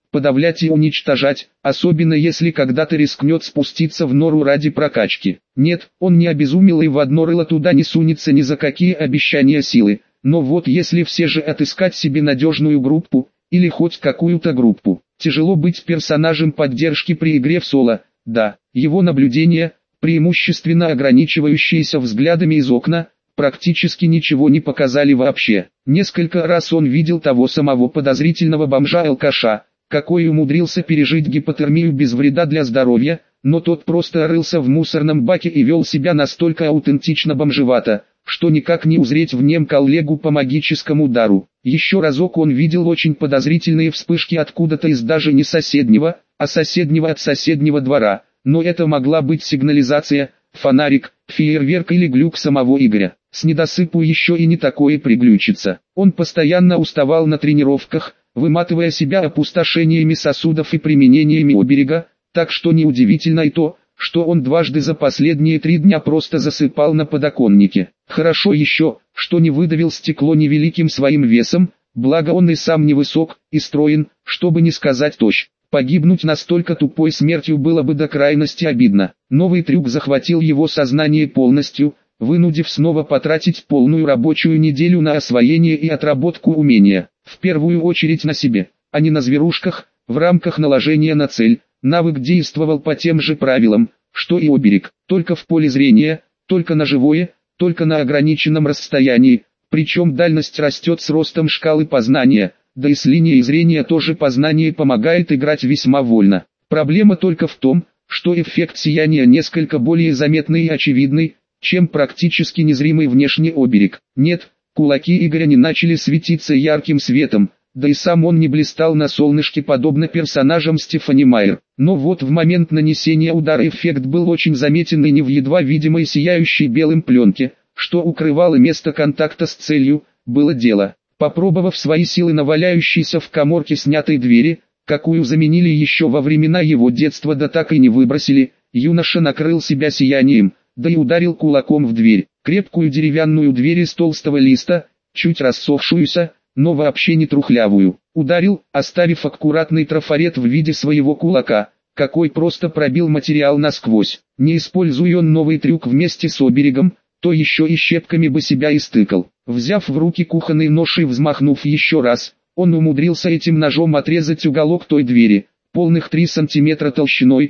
подавлять и уничтожать, особенно если когда-то рискнет спуститься в нору ради прокачки. Нет, он не обезумел и в одно рыло туда не сунется ни за какие обещания силы, но вот если все же отыскать себе надежную группу, или хоть какую-то группу, тяжело быть персонажем поддержки при игре в соло, да, его наблюдения, преимущественно ограничивающиеся взглядами из окна, практически ничего не показали вообще. Несколько раз он видел того самого подозрительного бомжа-алкаша, какой умудрился пережить гипотермию без вреда для здоровья, но тот просто рылся в мусорном баке и вел себя настолько аутентично бомжевато, что никак не узреть в нем коллегу по магическому дару. Еще разок он видел очень подозрительные вспышки откуда-то из даже не соседнего, а соседнего от соседнего двора, но это могла быть сигнализация, фонарик, фейерверк или глюк самого Игоря. С недосыпу еще и не такое приглючится. Он постоянно уставал на тренировках, выматывая себя опустошениями сосудов и применениями оберега, так что неудивительно и то, что он дважды за последние 3 дня просто засыпал на подоконнике. Хорошо еще, что не выдавил стекло невеликим своим весом, благо он и сам невысок, и строен, чтобы не сказать тощ. Погибнуть настолько тупой смертью было бы до крайности обидно. Новый трюк захватил его сознание полностью, вынудив снова потратить полную рабочую неделю на освоение и отработку умения. В первую очередь на себе, а не на зверушках, в рамках наложения на цель. Навык действовал по тем же правилам, что и оберег, только в поле зрения, только на живое, только на ограниченном расстоянии, причем дальность растет с ростом шкалы познания, да и с линией зрения тоже познание помогает играть весьма вольно. Проблема только в том, что эффект сияния несколько более заметный и очевидный, чем практически незримый внешний оберег. Нет, кулаки Игоря не начали светиться ярким светом, да и сам он не блистал на солнышке подобно персонажам Стефани Майер. Но вот в момент нанесения удара эффект был очень заметен и не в едва видимой сияющей белым пленке, что укрывало место контакта с целью, было дело. Попробовав свои силы на валяющейся в каморке снятой двери, какую заменили еще во времена его детства да так и не выбросили, юноша накрыл себя сиянием, да и ударил кулаком в дверь. Крепкую деревянную дверь из толстого листа, чуть рассохшуюся, но вообще не трухлявую. Ударил, оставив аккуратный трафарет в виде своего кулака, какой просто пробил материал насквозь. Не используя он новый трюк вместе с оберегом, то еще и щепками бы себя истыкал. Взяв в руки кухонный нож и взмахнув еще раз, он умудрился этим ножом отрезать уголок той двери, полных 3 сантиметра толщиной.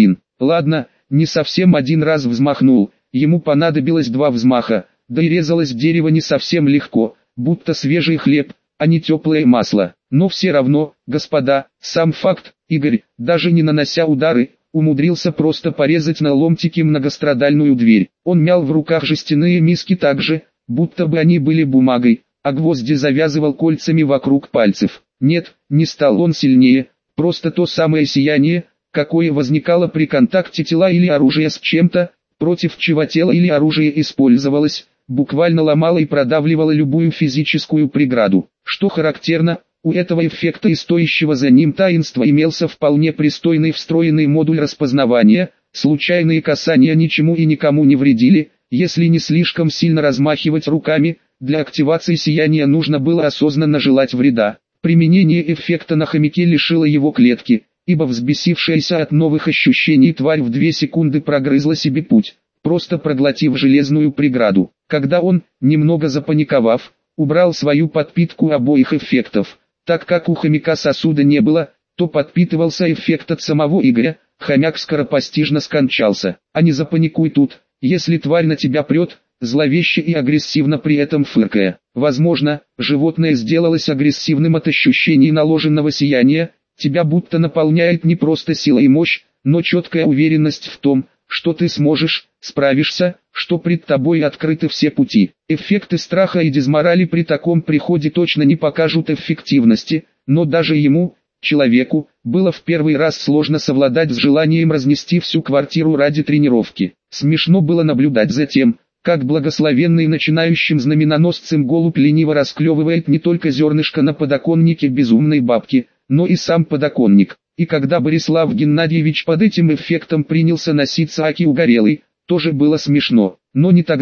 Ладно, не совсем один раз взмахнул, ему понадобилось 2 взмаха, да и резалось дерево не совсем легко, будто свежий хлеб, а не теплое масло. Но все равно, господа, сам факт, Игорь, даже не нанося удары, умудрился просто порезать на ломтики многострадальную дверь. Он мял в руках жестяные миски так же, будто бы они были бумагой, а гвозди завязывал кольцами вокруг пальцев. Нет, не стал он сильнее, просто то самое сияние, какое возникало при контакте тела или оружия с чем-то, против чего тело или оружие использовалось, буквально ломало и продавливало любую физическую преграду. Что характерно, у этого эффекта и стоящего за ним таинства имелся вполне пристойный встроенный модуль распознавания, случайные касания ничему и никому не вредили, если не слишком сильно размахивать руками, для активации сияния нужно было осознанно желать вреда. Применение эффекта на хомяке лишило его клетки, ибо взбесившаяся от новых ощущений тварь в 2 секунды прогрызла себе путь, просто проглотив железную преграду. Когда он, немного запаниковав, убрал свою подпитку обоих эффектов, так как у хомяка сосуда не было, то подпитывался эффект от самого Игоря, хомяк скоропостижно скончался. А не запаникуй тут, если тварь на тебя прет, зловеще и агрессивно при этом фыркая. Возможно, животное сделалось агрессивным от ощущений наложенного сияния, тебя будто наполняет не просто сила и мощь, но четкая уверенность в том, что ты сможешь, справишься, что пред тобой открыты все пути. Эффекты страха и дезморали при таком приходе точно не покажут эффективности, но даже ему, человеку, было в первый раз сложно совладать с желанием разнести всю квартиру ради тренировки. Смешно было наблюдать за тем, как благословенный начинающим знаменоносцем голубь лениво расклевывает не только зернышко на подоконнике безумной бабки, но и сам подоконник. И когда Борислав Геннадьевич под этим эффектом принялся носиться аки угорелый, тоже было смешно. Но не тогда,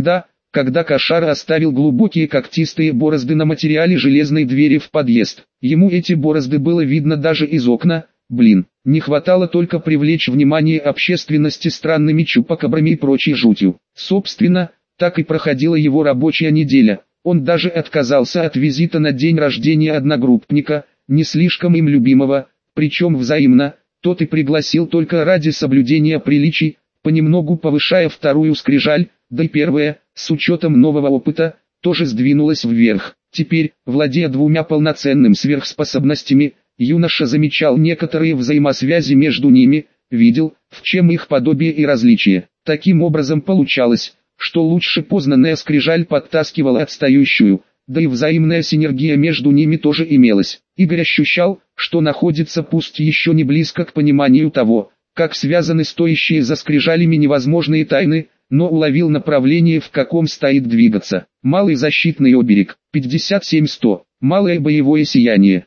когда Кошара оставил глубокие когтистые борозды на материале железной двери в подъезд. Ему эти борозды было видно даже из окна. Блин, не хватало только привлечь внимание общественности странными чупакабрами и прочей жутью. Собственно, так и проходила его рабочая неделя. Он даже отказался от визита на день рождения одногруппника, не слишком им любимого, причем взаимно. Тот и пригласил только ради соблюдения приличий, понемногу повышая вторую скрижаль, да и первая, с учетом нового опыта, тоже сдвинулась вверх. Теперь, владея двумя полноценными сверхспособностями, юноша замечал некоторые взаимосвязи между ними, видел, в чем их подобие и различие. Таким образом получалось, что лучше познанная скрижаль подтаскивала отстающую, да и взаимная синергия между ними тоже имелась. Игорь ощущал, что находится пусть еще не близко к пониманию того, как связаны стоящие за скрижалями невозможные тайны, но уловил направление, в каком стоит двигаться. Малый защитный оберег, 57-100, малое боевое сияние,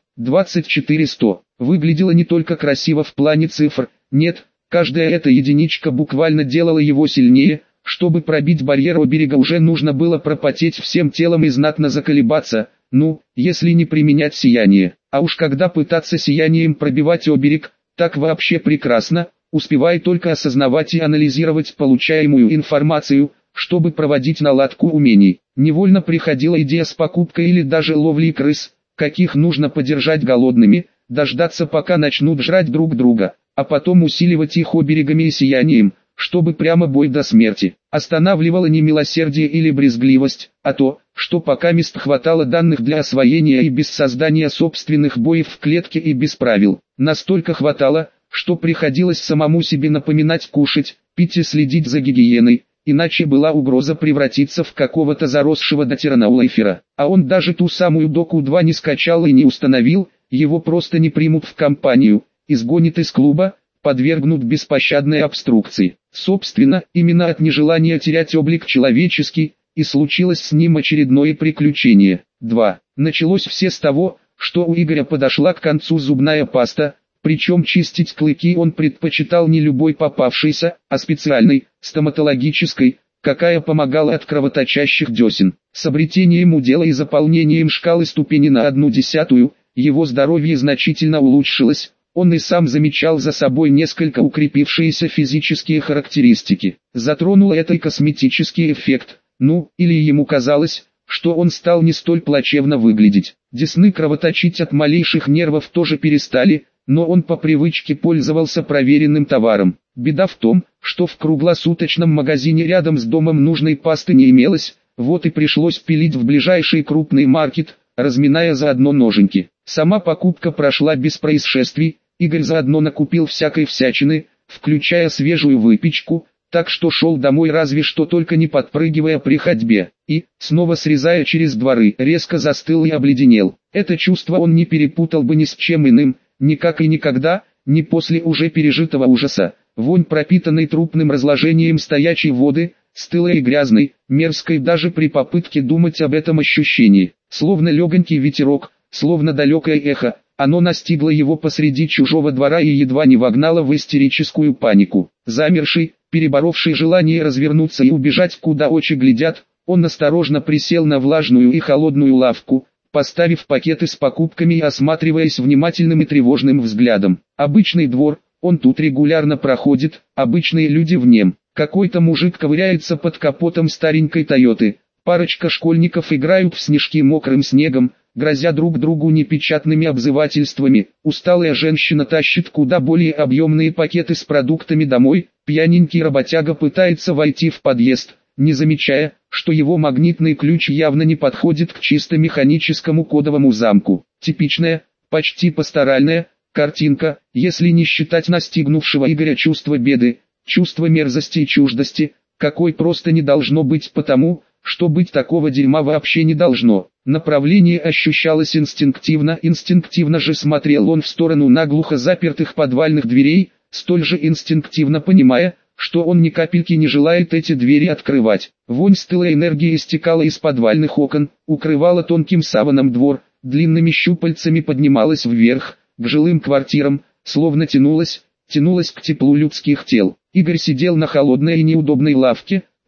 24-100. Выглядело не только красиво в плане цифр, нет, каждая эта единичка буквально делала его сильнее. Чтобы пробить барьер оберега, уже нужно было пропотеть всем телом и знатно заколебаться, если не применять сияние. А уж когда пытаться сиянием пробивать оберег, так вообще прекрасно, успевая только осознавать и анализировать получаемую информацию, чтобы проводить наладку умений. Невольно приходила идея с покупкой или даже ловлей крыс, каких нужно подержать голодными, дождаться пока начнут жрать друг друга, а потом усиливать их оберегами и сиянием, чтобы прямо бой до смерти. Останавливало не милосердие или брезгливость, а то, что пока мест хватало данных для освоения и без создания собственных боев в клетке и без правил. Настолько хватало, что приходилось самому себе напоминать кушать, пить и следить за гигиеной, иначе была угроза превратиться в какого-то заросшего до тиранаулайфера. А он даже ту самую доку-2 не скачал и не установил, его просто не примут в компанию, изгонят из клуба, подвергнут беспощадной обструкции. Собственно, именно от нежелания терять облик человеческий, и случилось с ним очередное приключение. 2. Началось все с того, что у Игоря подошла к концу зубная паста, причем чистить клыки он предпочитал не любой попавшейся, а специальной, стоматологической, какая помогала от кровоточащих десен. С обретением удела и заполнением шкалы ступени на 1/10, его здоровье значительно улучшилось. Он и сам замечал за собой несколько укрепившиеся физические характеристики. Затронул это и косметический эффект, или ему казалось, что он стал не столь плачевно выглядеть. Десны кровоточить от малейших нервов тоже перестали, но он по привычке пользовался проверенным товаром. Беда в том, что в круглосуточном магазине рядом с домом нужной пасты не имелось, вот и пришлось пилить в ближайший крупный маркет, разминая заодно ноженьки. Сама покупка прошла без происшествий. Игорь заодно накупил всякой всячины, включая свежую выпечку, так что шел домой разве что только не подпрыгивая при ходьбе, и, снова срезая через дворы, резко застыл и обледенел. Это чувство он не перепутал бы ни с чем иным, никак и никогда, ни после уже пережитого ужаса. Вонь пропитанной трупным разложением стоячей воды, стылой и грязной, мерзкой даже при попытке думать об этом ощущении, словно легонький ветерок, словно далекое эхо. Оно настигло его посреди чужого двора и едва не вогнало в истерическую панику. Замерший, переборовший желание развернуться и убежать куда очи глядят, он осторожно присел на влажную и холодную лавку, поставив пакеты с покупками и осматриваясь внимательным и тревожным взглядом. Обычный двор, он тут регулярно проходит, обычные люди в нем. Какой-то мужик ковыряется под капотом старенькой Тойоты, парочка школьников играют в снежки мокрым снегом, грозя друг другу непечатными обзывательствами. Усталая женщина тащит куда более объемные пакеты с продуктами домой, пьяненький работяга пытается войти в подъезд, не замечая, что его магнитный ключ явно не подходит к чисто механическому кодовому замку. Типичная, почти пасторальная картинка, если не считать настигнувшего Игоря чувства беды, чувства мерзости и чуждости, какой просто не должно быть потому, что быть такого дерьма вообще не должно. Направление ощущалось инстинктивно же смотрел он в сторону наглухо запертых подвальных дверей, столь же инстинктивно понимая, что он ни капельки не желает эти двери открывать. Вонь стылой энергии истекала из подвальных окон, укрывала тонким саваном двор, длинными щупальцами поднималась вверх, к жилым квартирам, словно тянулась к теплу людских тел. Игорь сидел на холодной и неудобной лавке,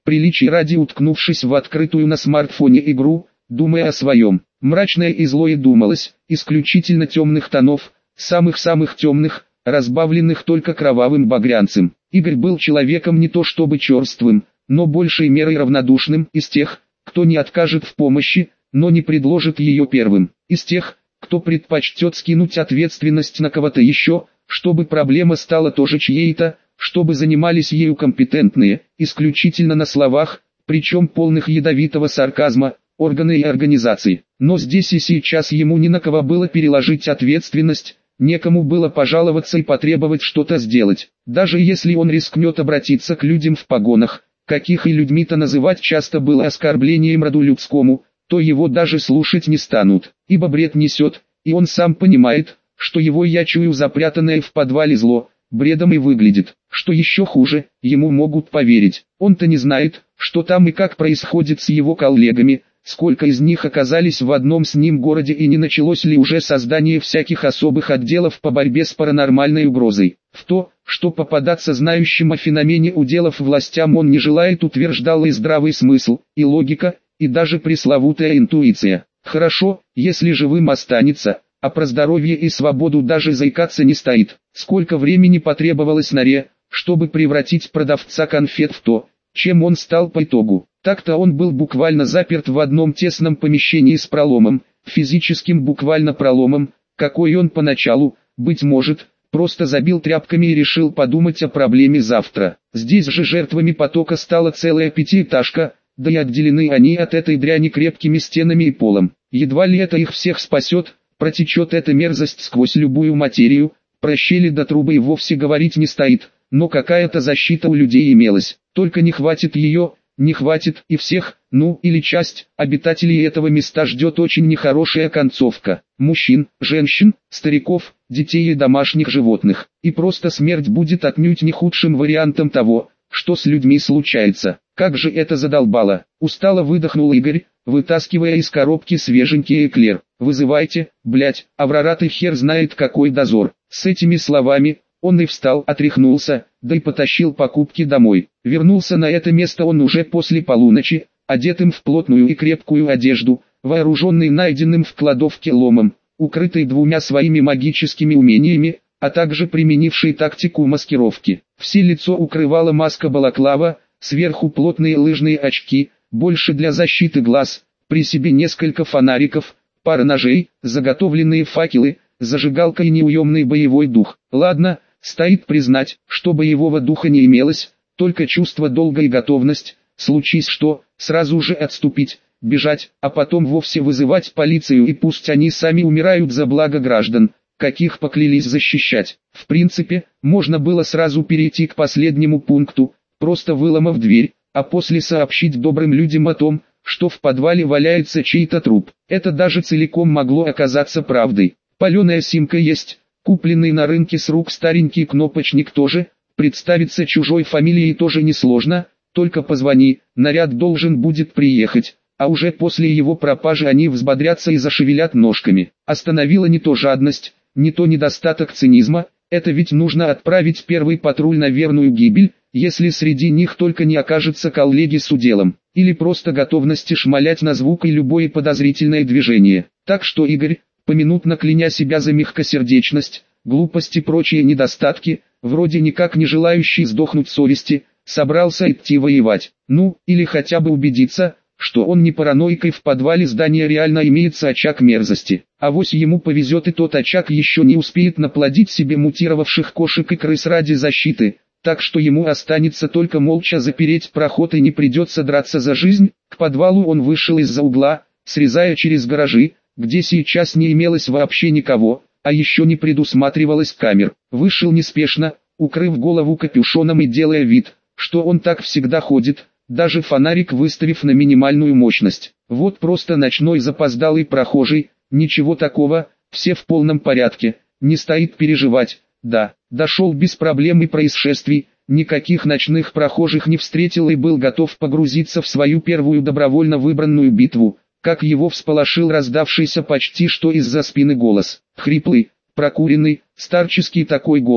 приличий ради уткнувшись в открытую на смартфоне игру, думая о своем. Мрачное и злое думалось, исключительно темных тонов, самых-самых темных, разбавленных только кровавым багрянцем. Игорь был человеком не то чтобы черствым, но большей мерой равнодушным, из тех, кто не откажет в помощи, но не предложит ее первым, из тех, кто предпочтет скинуть ответственность на кого-то еще, чтобы проблема стала тоже чьей-то, чтобы занимались ею компетентные, исключительно на словах, причем полных ядовитого сарказма, органы и организации. Но здесь и сейчас ему ни на кого было переложить ответственность, некому было пожаловаться и потребовать что-то сделать. Даже если он рискнет обратиться к людям в погонах, каких и людьми-то называть часто было оскорблением роду людскому, то его даже слушать не станут, ибо бред несет, и он сам понимает, что его я чую запрятанное в подвале зло, бредом и выглядит. Что еще хуже, ему могут поверить. Он-то не знает, что там и как происходит с его коллегами, сколько из них оказались в одном с ним городе и не началось ли уже создание всяких особых отделов по борьбе с паранормальной угрозой. В то, что попадаться знающим о феномене уделов властям он не желает, утверждал и здравый смысл, и логика, и даже пресловутая интуиция. Хорошо, если живым останется, а про здоровье и свободу даже заикаться не стоит. Сколько времени потребовалось Норе, чтобы превратить продавца конфет в то, чем он стал по итогу. Так-то он был буквально заперт в одном тесном помещении с проломом, физическим буквально проломом, какой он поначалу, быть может, просто забил тряпками и решил подумать о проблеме завтра. Здесь же жертвами потока стала целая пятиэтажка, да и отделены они от этой дряни крепкими стенами и полом. Едва ли это их всех спасет, протечет эта мерзость сквозь любую материю, про щели до трубы и вовсе говорить не стоит, но какая-то защита у людей имелась, только не хватит ее, не хватит и всех, ну или часть, обитателей этого места ждет очень нехорошая концовка. Мужчин, женщин, стариков, детей и домашних животных. И просто смерть будет отнюдь не худшим вариантом того, что с людьми случается. Как же это задолбало. Устало выдохнул Игорь, вытаскивая из коробки свеженький эклер. «Вызывайте, блять, Аврора ты хер знает какой дозор». С этими словами, он и встал, отряхнулся, да и потащил покупки домой. Вернулся на это место он уже после полуночи, одетым в плотную и крепкую одежду, вооруженный найденным в кладовке ломом, укрытый двумя своими магическими умениями, а также применивший тактику маскировки. Все лицо укрывала маска-балаклава, сверху плотные лыжные очки, больше для защиты глаз, при себе несколько фонариков, пара ножей, заготовленные факелы, зажигалка и неуемный боевой дух. Ладно, стоит признать, что боевого духа не имелось, только чувство долга и готовность, случись что, сразу же отступить, бежать, а потом вовсе вызывать полицию и пусть они сами умирают за благо граждан, каких поклялись защищать. В принципе, можно было сразу перейти к последнему пункту, просто выломав дверь, а после сообщить добрым людям о том, что в подвале валяется чей-то труп. Это даже целиком могло оказаться правдой. Паленая симка есть, купленный на рынке с рук старенький кнопочник тоже, представиться чужой фамилией тоже несложно, только позвони, наряд должен будет приехать, а уже после его пропажи они взбодрятся и зашевелят ножками. Остановила не то жадность, не то недостаток цинизма, это ведь нужно отправить первый патруль на верную гибель, если среди них только не окажется коллеги с уделом, или просто готовности шмалять на звук и любое подозрительное движение. Так что Игорь, поминутно кляня себя за мягкосердечность, глупость и прочие недостатки, вроде никак не желающий сдохнуть совести, собрался идти воевать. Ну, или хотя бы убедиться, что он не параноик и в подвале здания реально имеется очаг мерзости. Авось ему повезет и тот очаг еще не успеет наплодить себе мутировавших кошек и крыс ради защиты, так что ему останется только молча запереть проход и не придется драться за жизнь. К подвалу он вышел из-за угла, срезая через гаражи, где сейчас не имелось вообще никого, а еще не предусматривалось камер. Вышел неспешно, укрыв голову капюшоном и делая вид, что он так всегда ходит, даже фонарик выставив на минимальную мощность. Вот просто ночной запоздалый прохожий, ничего такого, все в полном порядке, не стоит переживать. Да, дошел без проблем и происшествий, никаких ночных прохожих не встретил и был готов погрузиться в свою первую добровольно выбранную битву, как его всполошил раздавшийся почти что из-за спины голос. Хриплый, прокуренный, старческий такой голос,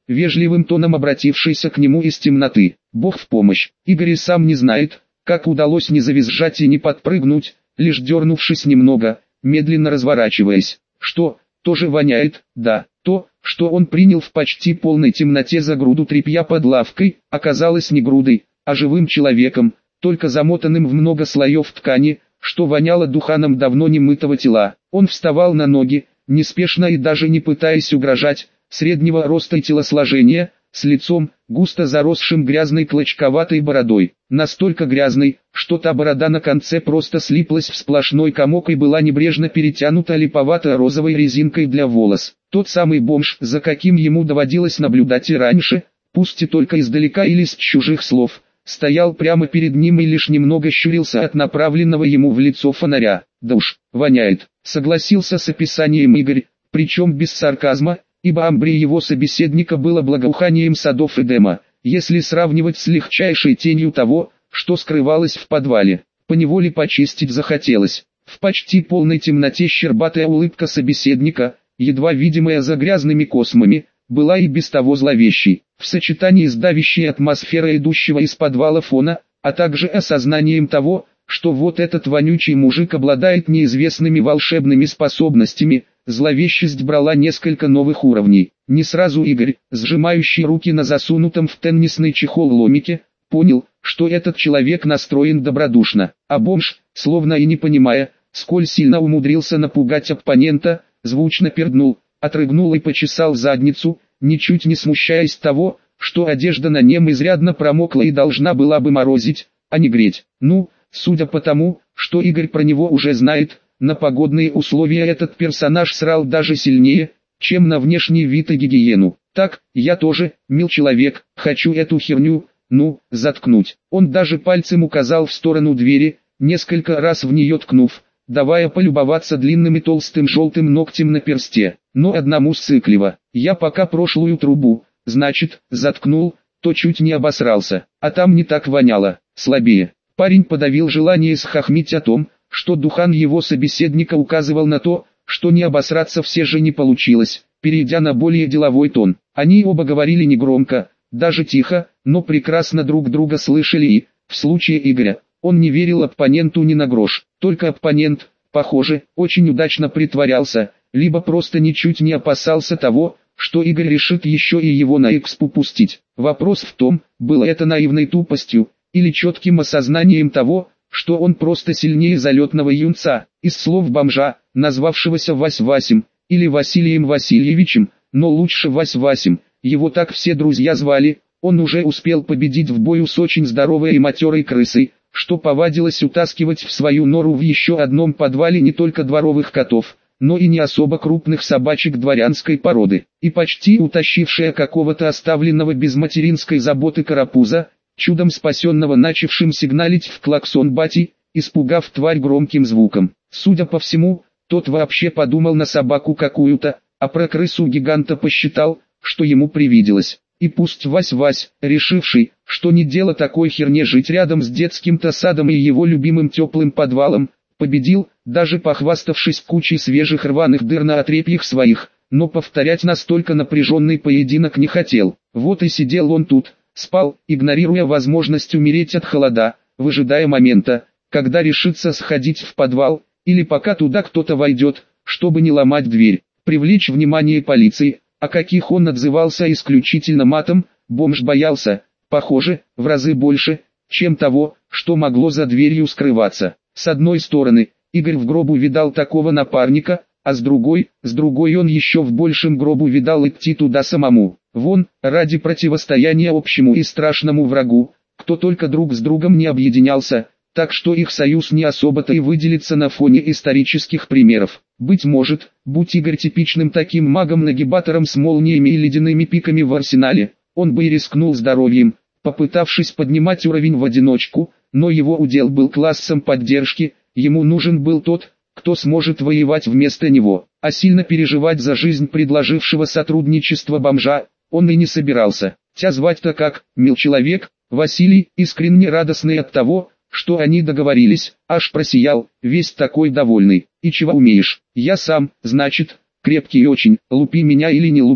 вежливым тоном обратившийся к нему из темноты. «Бог в помощь». Игорь и сам не знает, как удалось не завизжать и не подпрыгнуть, лишь дернувшись немного, медленно разворачиваясь. Что, тоже воняет? Да, то, что он принял в почти полной темноте за груду тряпья под лавкой, оказалось не грудой, а живым человеком, только замотанным в много слоев ткани, что воняло духаном давно немытого тела. Он вставал на ноги, неспешно и даже не пытаясь угрожать, среднего роста и телосложения, с лицом, густо заросшим грязной клочковатой бородой. Настолько грязной, что та борода на конце просто слиплась в сплошной комок и была небрежно перетянута липовато-розовой резинкой для волос. Тот самый бомж, за каким ему доводилось наблюдать и раньше, пусть и только издалека или с чужих слов, стоял прямо перед ним и лишь немного щурился от направленного ему в лицо фонаря. «Да уж, воняет», согласился с описанием Игорь, причем без сарказма, ибо амбре его собеседника было благоуханием садов Эдема, если сравнивать с легчайшей тенью того, что скрывалось в подвале. Поневоле почистить захотелось. В почти полной темноте щербатая улыбка собеседника, едва видимая за грязными космами, была и без того зловещей. В сочетании с давящей атмосферой идущего из подвала фона, а также осознанием того, что вот этот вонючий мужик обладает неизвестными волшебными способностями, зловещесть брала несколько новых уровней. Не сразу Игорь, сжимающий руки на засунутом в теннисный чехол ломике, понял, что этот человек настроен добродушно, а бомж, словно и не понимая, сколь сильно умудрился напугать оппонента, звучно перднул, отрыгнул и почесал задницу, ничуть не смущаясь того, что одежда на нем изрядно промокла и должна была бы морозить, а не греть. Ну, судя по тому, что Игорь про него уже знает, на погодные условия этот персонаж срал даже сильнее, чем на внешний вид и гигиену. Так, я тоже, мил человек, хочу эту херню, заткнуть. Он даже пальцем указал в сторону двери, несколько раз в нее ткнув, давая полюбоваться длинным и толстым желтым ногтем на персте. Но одному сцикливо. Я пока прошлую трубу, значит, заткнул, то чуть не обосрался, а там не так воняло, слабее. Парень подавил желание схохмить о том, что духан его собеседника указывал на то, что не обосраться все же не получилось, перейдя на более деловой тон. Они оба говорили негромко, даже тихо, но прекрасно друг друга слышали и, в случае Игоря, он не верил оппоненту ни на грош. Только оппонент, похоже, очень удачно притворялся, либо просто ничуть не опасался того, что Игорь решит еще и его на экспу пустить. Вопрос в том, было это наивной тупостью, или четким осознанием того, что он просто сильнее залетного юнца. Из слов бомжа, назвавшегося Вась-Васем, или Василием Васильевичем, но лучше Вась-Васем, его так все друзья звали, он уже успел победить в бою с очень здоровой и матерой крысой, что повадилась утаскивать в свою нору в еще одном подвале не только дворовых котов, но и не особо крупных собачек дворянской породы, и почти утащившая какого-то оставленного без материнской заботы карапуза, чудом спасенного начавшим сигналить в клаксон бати, испугав тварь громким звуком. Судя по всему, тот вообще подумал на собаку какую-то, а про крысу гиганта посчитал, что ему привиделось. И пусть Вась-Вась, решивший, что не дело такой херне жить рядом с детским-то садом и его любимым теплым подвалом, победил, даже похваставшись кучей свежих рваных дыр на отрепьях своих, но повторять настолько напряженный поединок не хотел. Вот и сидел он тут, спал, игнорируя возможность умереть от холода, выжидая момента, когда решится сходить в подвал, или пока туда кто-то войдет, чтобы не ломать дверь, привлечь внимание полиции, о каких он отзывался исключительно матом, бомж боялся, похоже, в разы больше, чем того, что могло за дверью скрываться. С одной стороны, Игорь в гробу видал такого напарника, а с другой он еще в большем гробу видал идти туда самому. Вон, ради противостояния общему и страшному врагу, кто только друг с другом не объединялся, так что их союз не особо-то и выделится на фоне исторических примеров. Быть может, будь Игорь типичным таким магом-нагибатором с молниями и ледяными пиками в арсенале, он бы и рискнул здоровьем, попытавшись поднимать уровень в одиночку, но его удел был классом поддержки, ему нужен был тот, кто сможет воевать вместо него, а сильно переживать за жизнь предложившего сотрудничество бомжа, он и не собирался. Тя звать-то как, мил человек, Василий, искренне радостный от того, что они договорились, аж просиял, весь такой довольный. И чего умеешь? Я сам, значит, крепкий очень, лупи меня или не лупи.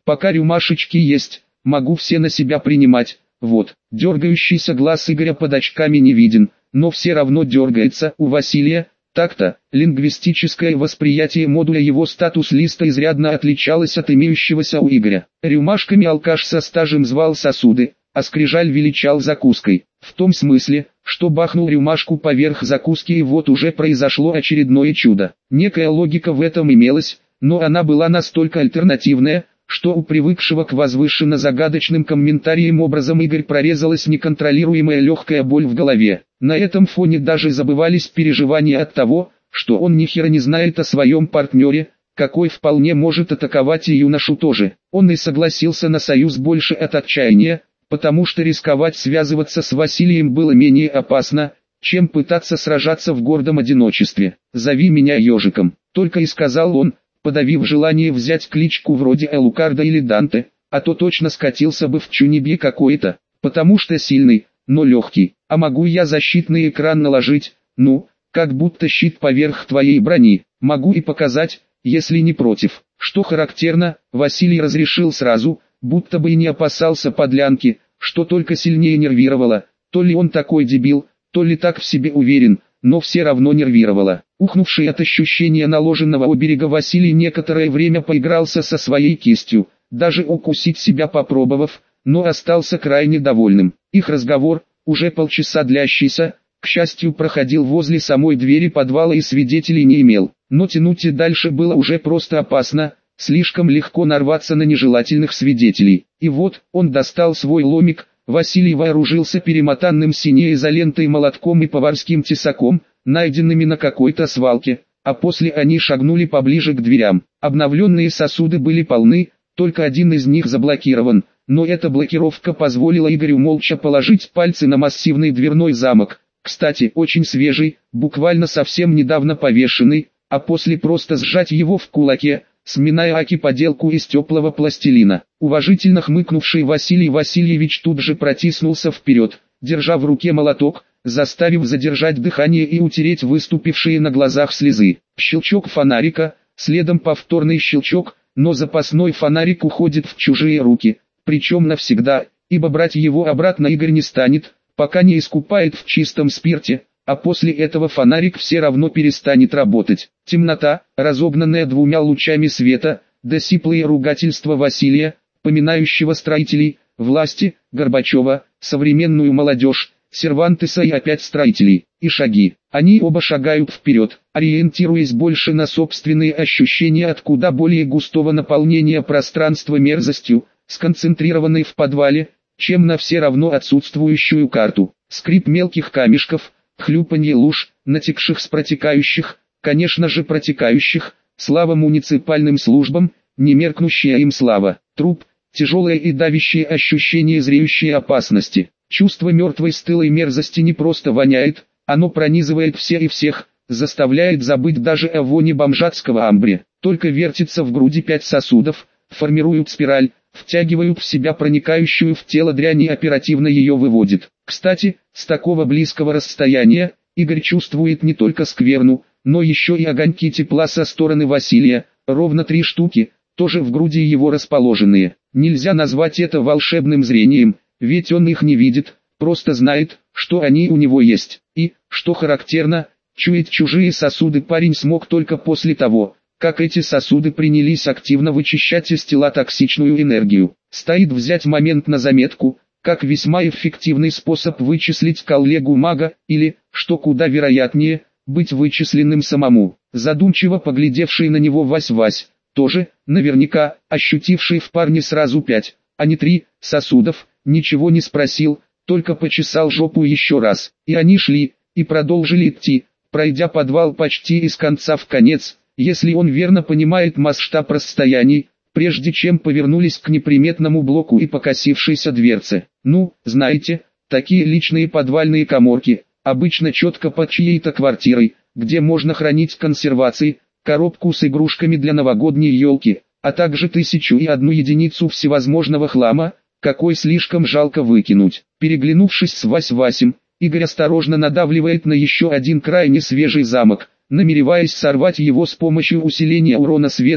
Пока рюмашечки есть, могу все на себя принимать. Вот, дергающийся глаз Игоря под очками не виден, но все равно дергается у Василия. Так-то, лингвистическое восприятие модуля его статус-листа изрядно отличалось от имеющегося у Игоря. Рюмашками алкаш со стажем звал сосуды, а скрижаль величал закуской. В том смысле, что бахнул рюмашку поверх закуски, и вот уже произошло очередное чудо. Некая логика в этом имелась, но она была настолько альтернативная, что у привыкшего к возвышенно-загадочным комментариям образом Игорь прорезалась неконтролируемая легкая боль в голове. На этом фоне даже забывались переживания от того, что он ни хера не знает о своем партнере, какой вполне может атаковать и юношу тоже. Он и согласился на союз больше от отчаяния, потому что рисковать связываться с Василием было менее опасно, чем пытаться сражаться в гордом одиночестве. «Зови меня ежиком», — только и сказал он, подавив желание взять кличку вроде Элукарда или Данте, а то точно скатился бы в чунибе какой-то, потому что сильный, но легкий. А могу я защитный экран наложить, ну, как будто щит поверх твоей брони, могу и показать, если не против. Что характерно, Василий разрешил сразу, будто бы и не опасался подлянки, что только сильнее нервировало, то ли он такой дебил, то ли так в себе уверен, но все равно нервировало. Ухнувший от ощущения наложенного оберега Василий некоторое время поигрался со своей кистью, даже укусить себя попробовав, но остался крайне довольным. Их разговор, уже полчаса длящийся, к счастью проходил возле самой двери подвала и свидетелей не имел, но тянуть и дальше было уже просто опасно, слишком легко нарваться на нежелательных свидетелей. И вот, он достал свой ломик, Василий вооружился перемотанным синей изолентой молотком и поварским тесаком, найденными на какой-то свалке, а после они шагнули поближе к дверям. Обновленные сосуды были полны, только один из них заблокирован, но эта блокировка позволила Игорю молча положить пальцы на массивный дверной замок, кстати, очень свежий, буквально совсем недавно повешенный, а после просто сжать его в кулаке, сминая аки поделку из теплого пластилина. Уважительно хмыкнувший Василий Васильевич тут же протиснулся вперед, держа в руке молоток, заставив задержать дыхание и утереть выступившие на глазах слезы. Щелчок фонарика, следом повторный щелчок, но запасной фонарик уходит в чужие руки, причем навсегда, ибо брать его обратно Игорь не станет, пока не искупает в чистом спирте, а после этого фонарик все равно перестанет работать. Темнота, разогнанная двумя лучами света, да сиплые ругательства Василия, поминающего строителей, власти, Горбачева, современную молодежь, Сервантеса и опять строителей, и шаги. Они оба шагают вперед, ориентируясь больше на собственные ощущения от куда более густого наполнения пространства мерзостью, сконцентрированной в подвале, чем на все равно отсутствующую карту. Скрип мелких камешков, хлюпанье луж, натекших с протекающих, конечно же протекающих, слава муниципальным службам, немеркнущая им слава, труп, тяжелое и давящее ощущение зреющей опасности. Чувство мертвой стылой мерзости не просто воняет, оно пронизывает все и всех, заставляет забыть даже о воне бомжатского амбре. Только вертится в груди 5 сосудов, формируют спираль, втягивают в себя проникающую в тело дрянь и оперативно ее выводит. Кстати, с такого близкого расстояния, Игорь чувствует не только скверну, но еще и огоньки тепла со стороны Василия, ровно 3 штуки, тоже в груди его расположенные. Нельзя назвать это волшебным зрением, ведь он их не видит, просто знает, что они у него есть. И, что характерно, чуять чужие сосуды парень смог только после того, как эти сосуды принялись активно вычищать из тела токсичную энергию. Стоит взять момент на заметку, как весьма эффективный способ вычислить коллегу мага, или, что куда вероятнее, быть вычисленным самому. Задумчиво поглядевший на него Вась-Вась, тоже, наверняка, ощутивший в парне сразу 5, а не 3, сосудов, ничего не спросил, только почесал жопу еще раз. И они шли, и продолжили идти, пройдя подвал почти из конца в конец, если он верно понимает масштаб расстояний, прежде чем повернулись к неприметному блоку и покосившейся дверце. Ну, знаете, такие личные подвальные каморки, обычно четко под чьей-то квартирой, где можно хранить консервации, коробку с игрушками для новогодней елки, а также 1001 единицу всевозможного хлама, какой слишком жалко выкинуть. Переглянувшись с Вась-Васем, Игорь осторожно надавливает на еще один крайне свежий замок, намереваясь сорвать его с помощью усиления урона светом,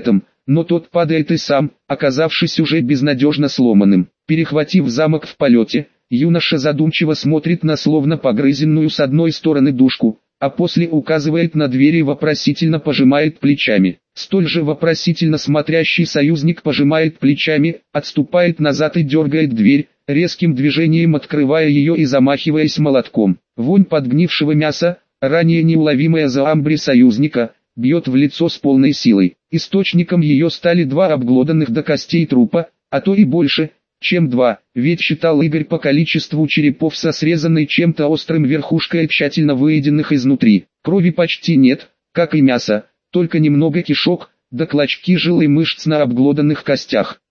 но тот падает и сам, оказавшись уже безнадежно сломанным. Перехватив замок в полете, юноша задумчиво смотрит на словно погрызенную с одной стороны душку, а после указывает на дверь и вопросительно пожимает плечами. Столь же вопросительно смотрящий союзник пожимает плечами, отступает назад и дергает дверь, резким движением открывая ее и замахиваясь молотком. Вонь подгнившего мяса, ранее неуловимая за амбре союзника, бьет в лицо с полной силой. Источником ее стали два обглоданных до костей трупа, а то и больше, чем два, ведь считал Игорь по количеству черепов со срезанной чем-то острым верхушкой тщательно выеденных изнутри. Крови почти нет, как и мяса, только немного кишок, да клочки жил и мышц на обглоданных костях.